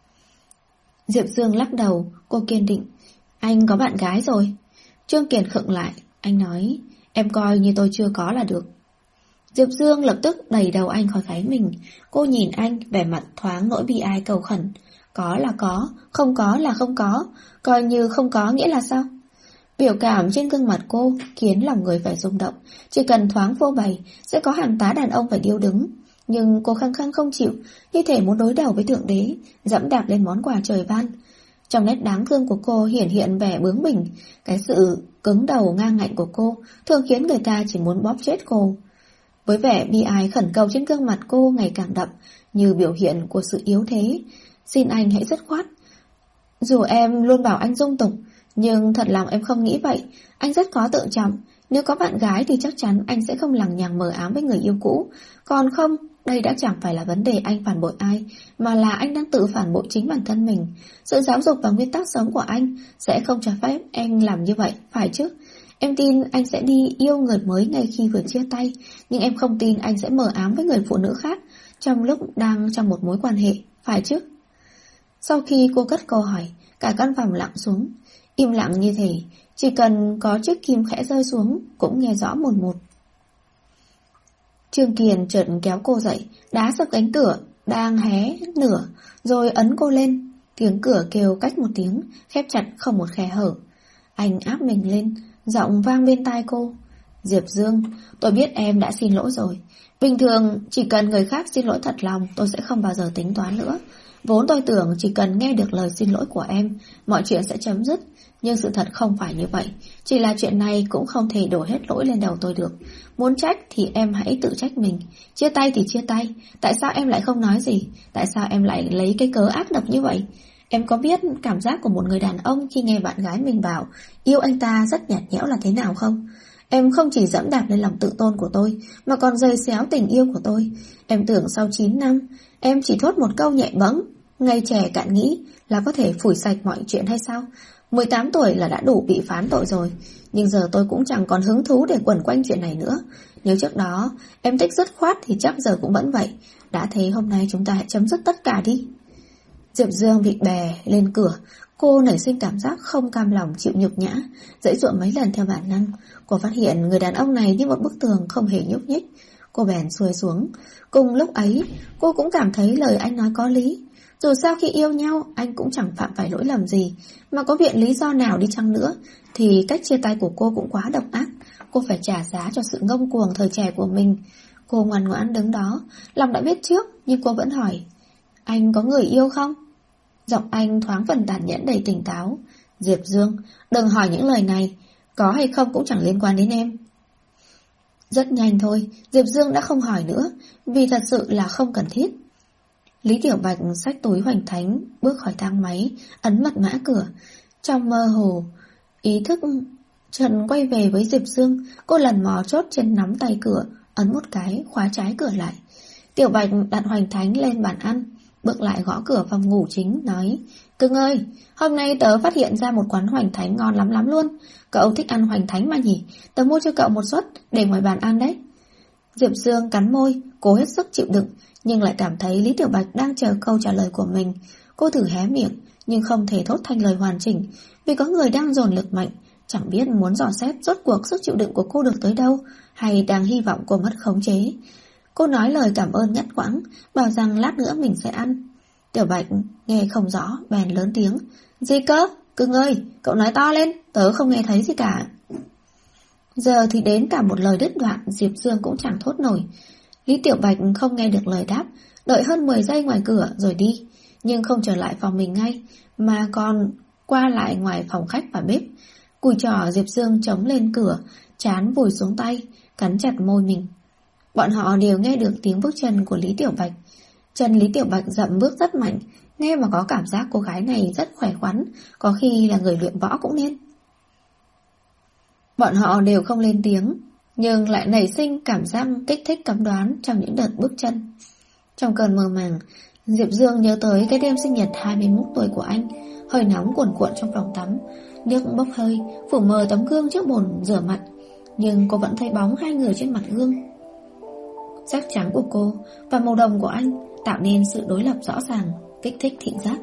Diệp Dương lắc đầu, cô kiên định. Anh có bạn gái rồi. Trương Kiền khựng lại, anh nói, em coi như tôi chưa có là được. Diệp Dương lập tức đẩy đầu anh khỏi gáy mình. Cô nhìn anh, vẻ mặt thoáng nỗi bi ai cầu khẩn. Có là có, không có là không có, coi như không có nghĩa là sao? Biểu cảm trên gương mặt cô khiến lòng người phải rung động. Chỉ cần thoáng phô bày, sẽ có hàng tá đàn ông phải điêu đứng. Nhưng cô khăng khăng không chịu, như thể muốn đối đầu với Thượng Đế, dẫm đạp lên món quà trời ban. Trong nét đáng thương của cô hiển hiện vẻ bướng bỉnh. Cái sự cứng đầu ngang ngạnh của cô thường khiến người ta chỉ muốn bóp chết cô. Với vẻ bi ai khẩn cầu trên gương mặt cô ngày càng đậm, như biểu hiện của sự yếu thế. Xin anh hãy dứt khoát. Dù em luôn bảo anh dung tục, nhưng thật lòng em không nghĩ vậy. Anh rất có tự trọng. Nếu có bạn gái thì chắc chắn anh sẽ không lằng nhằng mờ ám với người yêu cũ. Còn không, đây đã chẳng phải là vấn đề anh phản bội ai, mà là anh đang tự phản bội chính bản thân mình. Sự giáo dục và nguyên tắc sống của anh sẽ không cho phép em làm như vậy, phải chứ? Em tin anh sẽ đi yêu người mới ngay khi vừa chia tay, nhưng em không tin anh sẽ mờ ám với người phụ nữ khác trong lúc đang trong một mối quan hệ, phải chứ? Sau khi cô cất câu hỏi, cả căn phòng lặng xuống. Im lặng như thế, chỉ cần có chiếc kim khẽ rơi xuống cũng nghe rõ một một. Trương Kiền chợt kéo cô dậy, đá sập cánh cửa đang hé nửa, rồi ấn cô lên. Tiếng cửa kêu cách một tiếng, khép chặt không một khe hở. Anh áp mình lên, giọng vang bên tai cô. Diệp Dương, tôi biết em đã xin lỗi rồi. Bình thường chỉ cần người khác xin lỗi thật lòng, tôi sẽ không bao giờ tính toán nữa. Vốn tôi tưởng chỉ cần nghe được lời xin lỗi của em, mọi chuyện sẽ chấm dứt. Nhưng sự thật không phải như vậy. Chỉ là chuyện này cũng không thể đổ hết lỗi lên đầu tôi được. Muốn trách thì em hãy tự trách mình. Chia tay thì chia tay. Tại sao em lại không nói gì? Tại sao em lại lấy cái cớ ác độc như vậy? Em có biết cảm giác của một người đàn ông khi nghe bạn gái mình bảo yêu anh ta rất nhạt nhẽo là thế nào không? Em không chỉ dẫm đạp lên lòng tự tôn của tôi, mà còn giày xéo tình yêu của tôi. Em tưởng sau chín năm, em chỉ thốt một câu nhẹ bẫng, ngây trẻ cạn nghĩ là có thể phủi sạch mọi chuyện hay sao? mười tám tuổi là đã đủ bị phán tội rồi. Nhưng giờ tôi cũng chẳng còn hứng thú để quẩn quanh chuyện này nữa. Nếu trước đó em thích dứt khoát thì chắc giờ cũng vẫn vậy. Đã thế hôm nay chúng ta hãy chấm dứt tất cả đi. Diệp Dương bị bè lên cửa. Cô nảy sinh cảm giác không cam lòng chịu nhục nhã, giãy giụa mấy lần theo bản năng. Cô phát hiện người đàn ông này như một bức tường không hề nhúc nhích. Cô bèn xuôi xuống. Cùng lúc ấy, cô cũng cảm thấy lời anh nói có lý. Dù sao khi yêu nhau, anh cũng chẳng phạm phải lỗi lầm gì. Mà có viện lý do nào đi chăng nữa, thì cách chia tay của cô cũng quá độc ác. Cô phải trả giá cho sự ngông cuồng thời trẻ của mình. Cô ngoan ngoãn đứng đó, lòng đã biết trước, nhưng cô vẫn hỏi: anh có người yêu không? Giọng anh thoáng phần tàn nhẫn đầy tỉnh táo. Diệp Dương, đừng hỏi những lời này. Có hay không cũng chẳng liên quan đến em. Rất nhanh thôi, Diệp Dương đã không hỏi nữa, vì thật sự là không cần thiết. Lý Tiểu Bạch xách túi hoành thánh, bước khỏi thang máy, ấn mật mã cửa. Trong mơ hồ, ý thức Trần quay về với Diệp Dương. Cô lần mò chốt trên nắm tay cửa, ấn một cái, khóa trái cửa lại. Tiểu Bạch đặt hoành thánh lên bàn ăn, bước lại gõ cửa phòng ngủ chính, nói: cưng ơi, hôm nay tớ phát hiện ra một quán hoành thánh ngon lắm lắm luôn. Cậu thích ăn hoành thánh mà nhỉ? Tớ mua cho cậu một suất để ngoài bàn ăn đấy. Diệp Dương cắn môi, cố hết sức chịu đựng, nhưng lại cảm thấy Lý Tiểu Bạch đang chờ câu trả lời của mình. Cô thử hé miệng, nhưng không thể thốt thành lời hoàn chỉnh, vì có người đang dồn lực mạnh. Chẳng biết muốn dò xét rốt cuộc sức chịu đựng của cô được tới đâu, hay đang hy vọng cô mất khống chế. Cô nói lời cảm ơn ngắt quãng, bảo rằng lát nữa mình sẽ ăn. Tiểu Bạch nghe không rõ, bèn lớn tiếng: gì cơ? Cưng ơi, cậu nói to lên, tớ không nghe thấy gì cả. Giờ thì đến cả một lời đứt đoạn, Diệp Dương cũng chẳng thốt nổi. Lý Tiểu Bạch không nghe được lời đáp, đợi hơn mười giây ngoài cửa rồi đi, nhưng không trở lại phòng mình ngay, mà còn qua lại ngoài phòng khách và bếp. Cùi trỏ Diệp Dương chống lên cửa, trán vùi xuống tay, cắn chặt môi mình. Bọn họ đều nghe được tiếng bước chân của Lý Tiểu Bạch. Chân Lý Tiểu Bạch dậm bước rất mạnh, nghe mà có cảm giác cô gái này rất khỏe khoắn, có khi là người luyện võ cũng nên. Bọn họ đều không lên tiếng, nhưng lại nảy sinh cảm giác kích thích cấm đoán trong những đợt bước chân. Trong cơn mơ màng, Diệp Dương nhớ tới cái đêm sinh nhật hai mươi mốt tuổi của anh, hơi nóng cuồn cuộn trong phòng tắm, nước bốc hơi, phủ mờ tấm gương trước bồn rửa mặt, nhưng cô vẫn thấy bóng hai người trên mặt gương. Sắc trắng của cô và màu đồng của anh tạo nên sự đối lập rõ ràng, kích thích thị giác.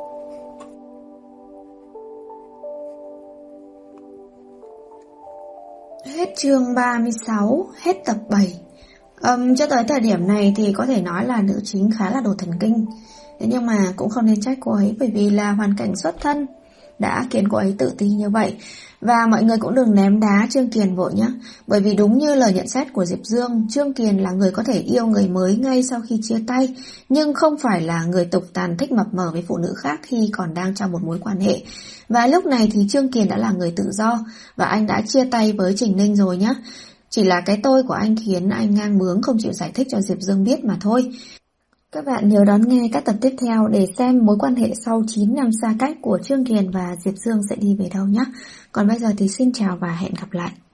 Hết chương ba mươi sáu, hết tập bảy. um, Cho tới thời điểm này thì có thể nói là nữ chính khá là đồ thần kinh. Thế nhưng mà cũng không nên trách cô ấy, bởi vì là hoàn cảnh xuất thân đã khiến cô ấy tự ti như vậy. Và mọi người cũng đừng ném đá Trương Kiền vội nhé. Bởi vì đúng như lời nhận xét của Diệp Dương, Trương Kiền là người có thể yêu người mới ngay sau khi chia tay, nhưng không phải là người tục tàn thích mập mờ với phụ nữ khác khi còn đang trong một mối quan hệ. Và lúc này thì Trương Kiền đã là người tự do, và anh đã chia tay với Trình Ninh rồi nhé. Chỉ là cái tôi của anh khiến anh ngang bướng không chịu giải thích cho Diệp Dương biết mà thôi. Các bạn nhớ đón nghe các tập tiếp theo để xem mối quan hệ sau chín năm xa cách của Trương Kiền và Diệp Dương sẽ đi về đâu nhé. Còn bây giờ thì xin chào và hẹn gặp lại.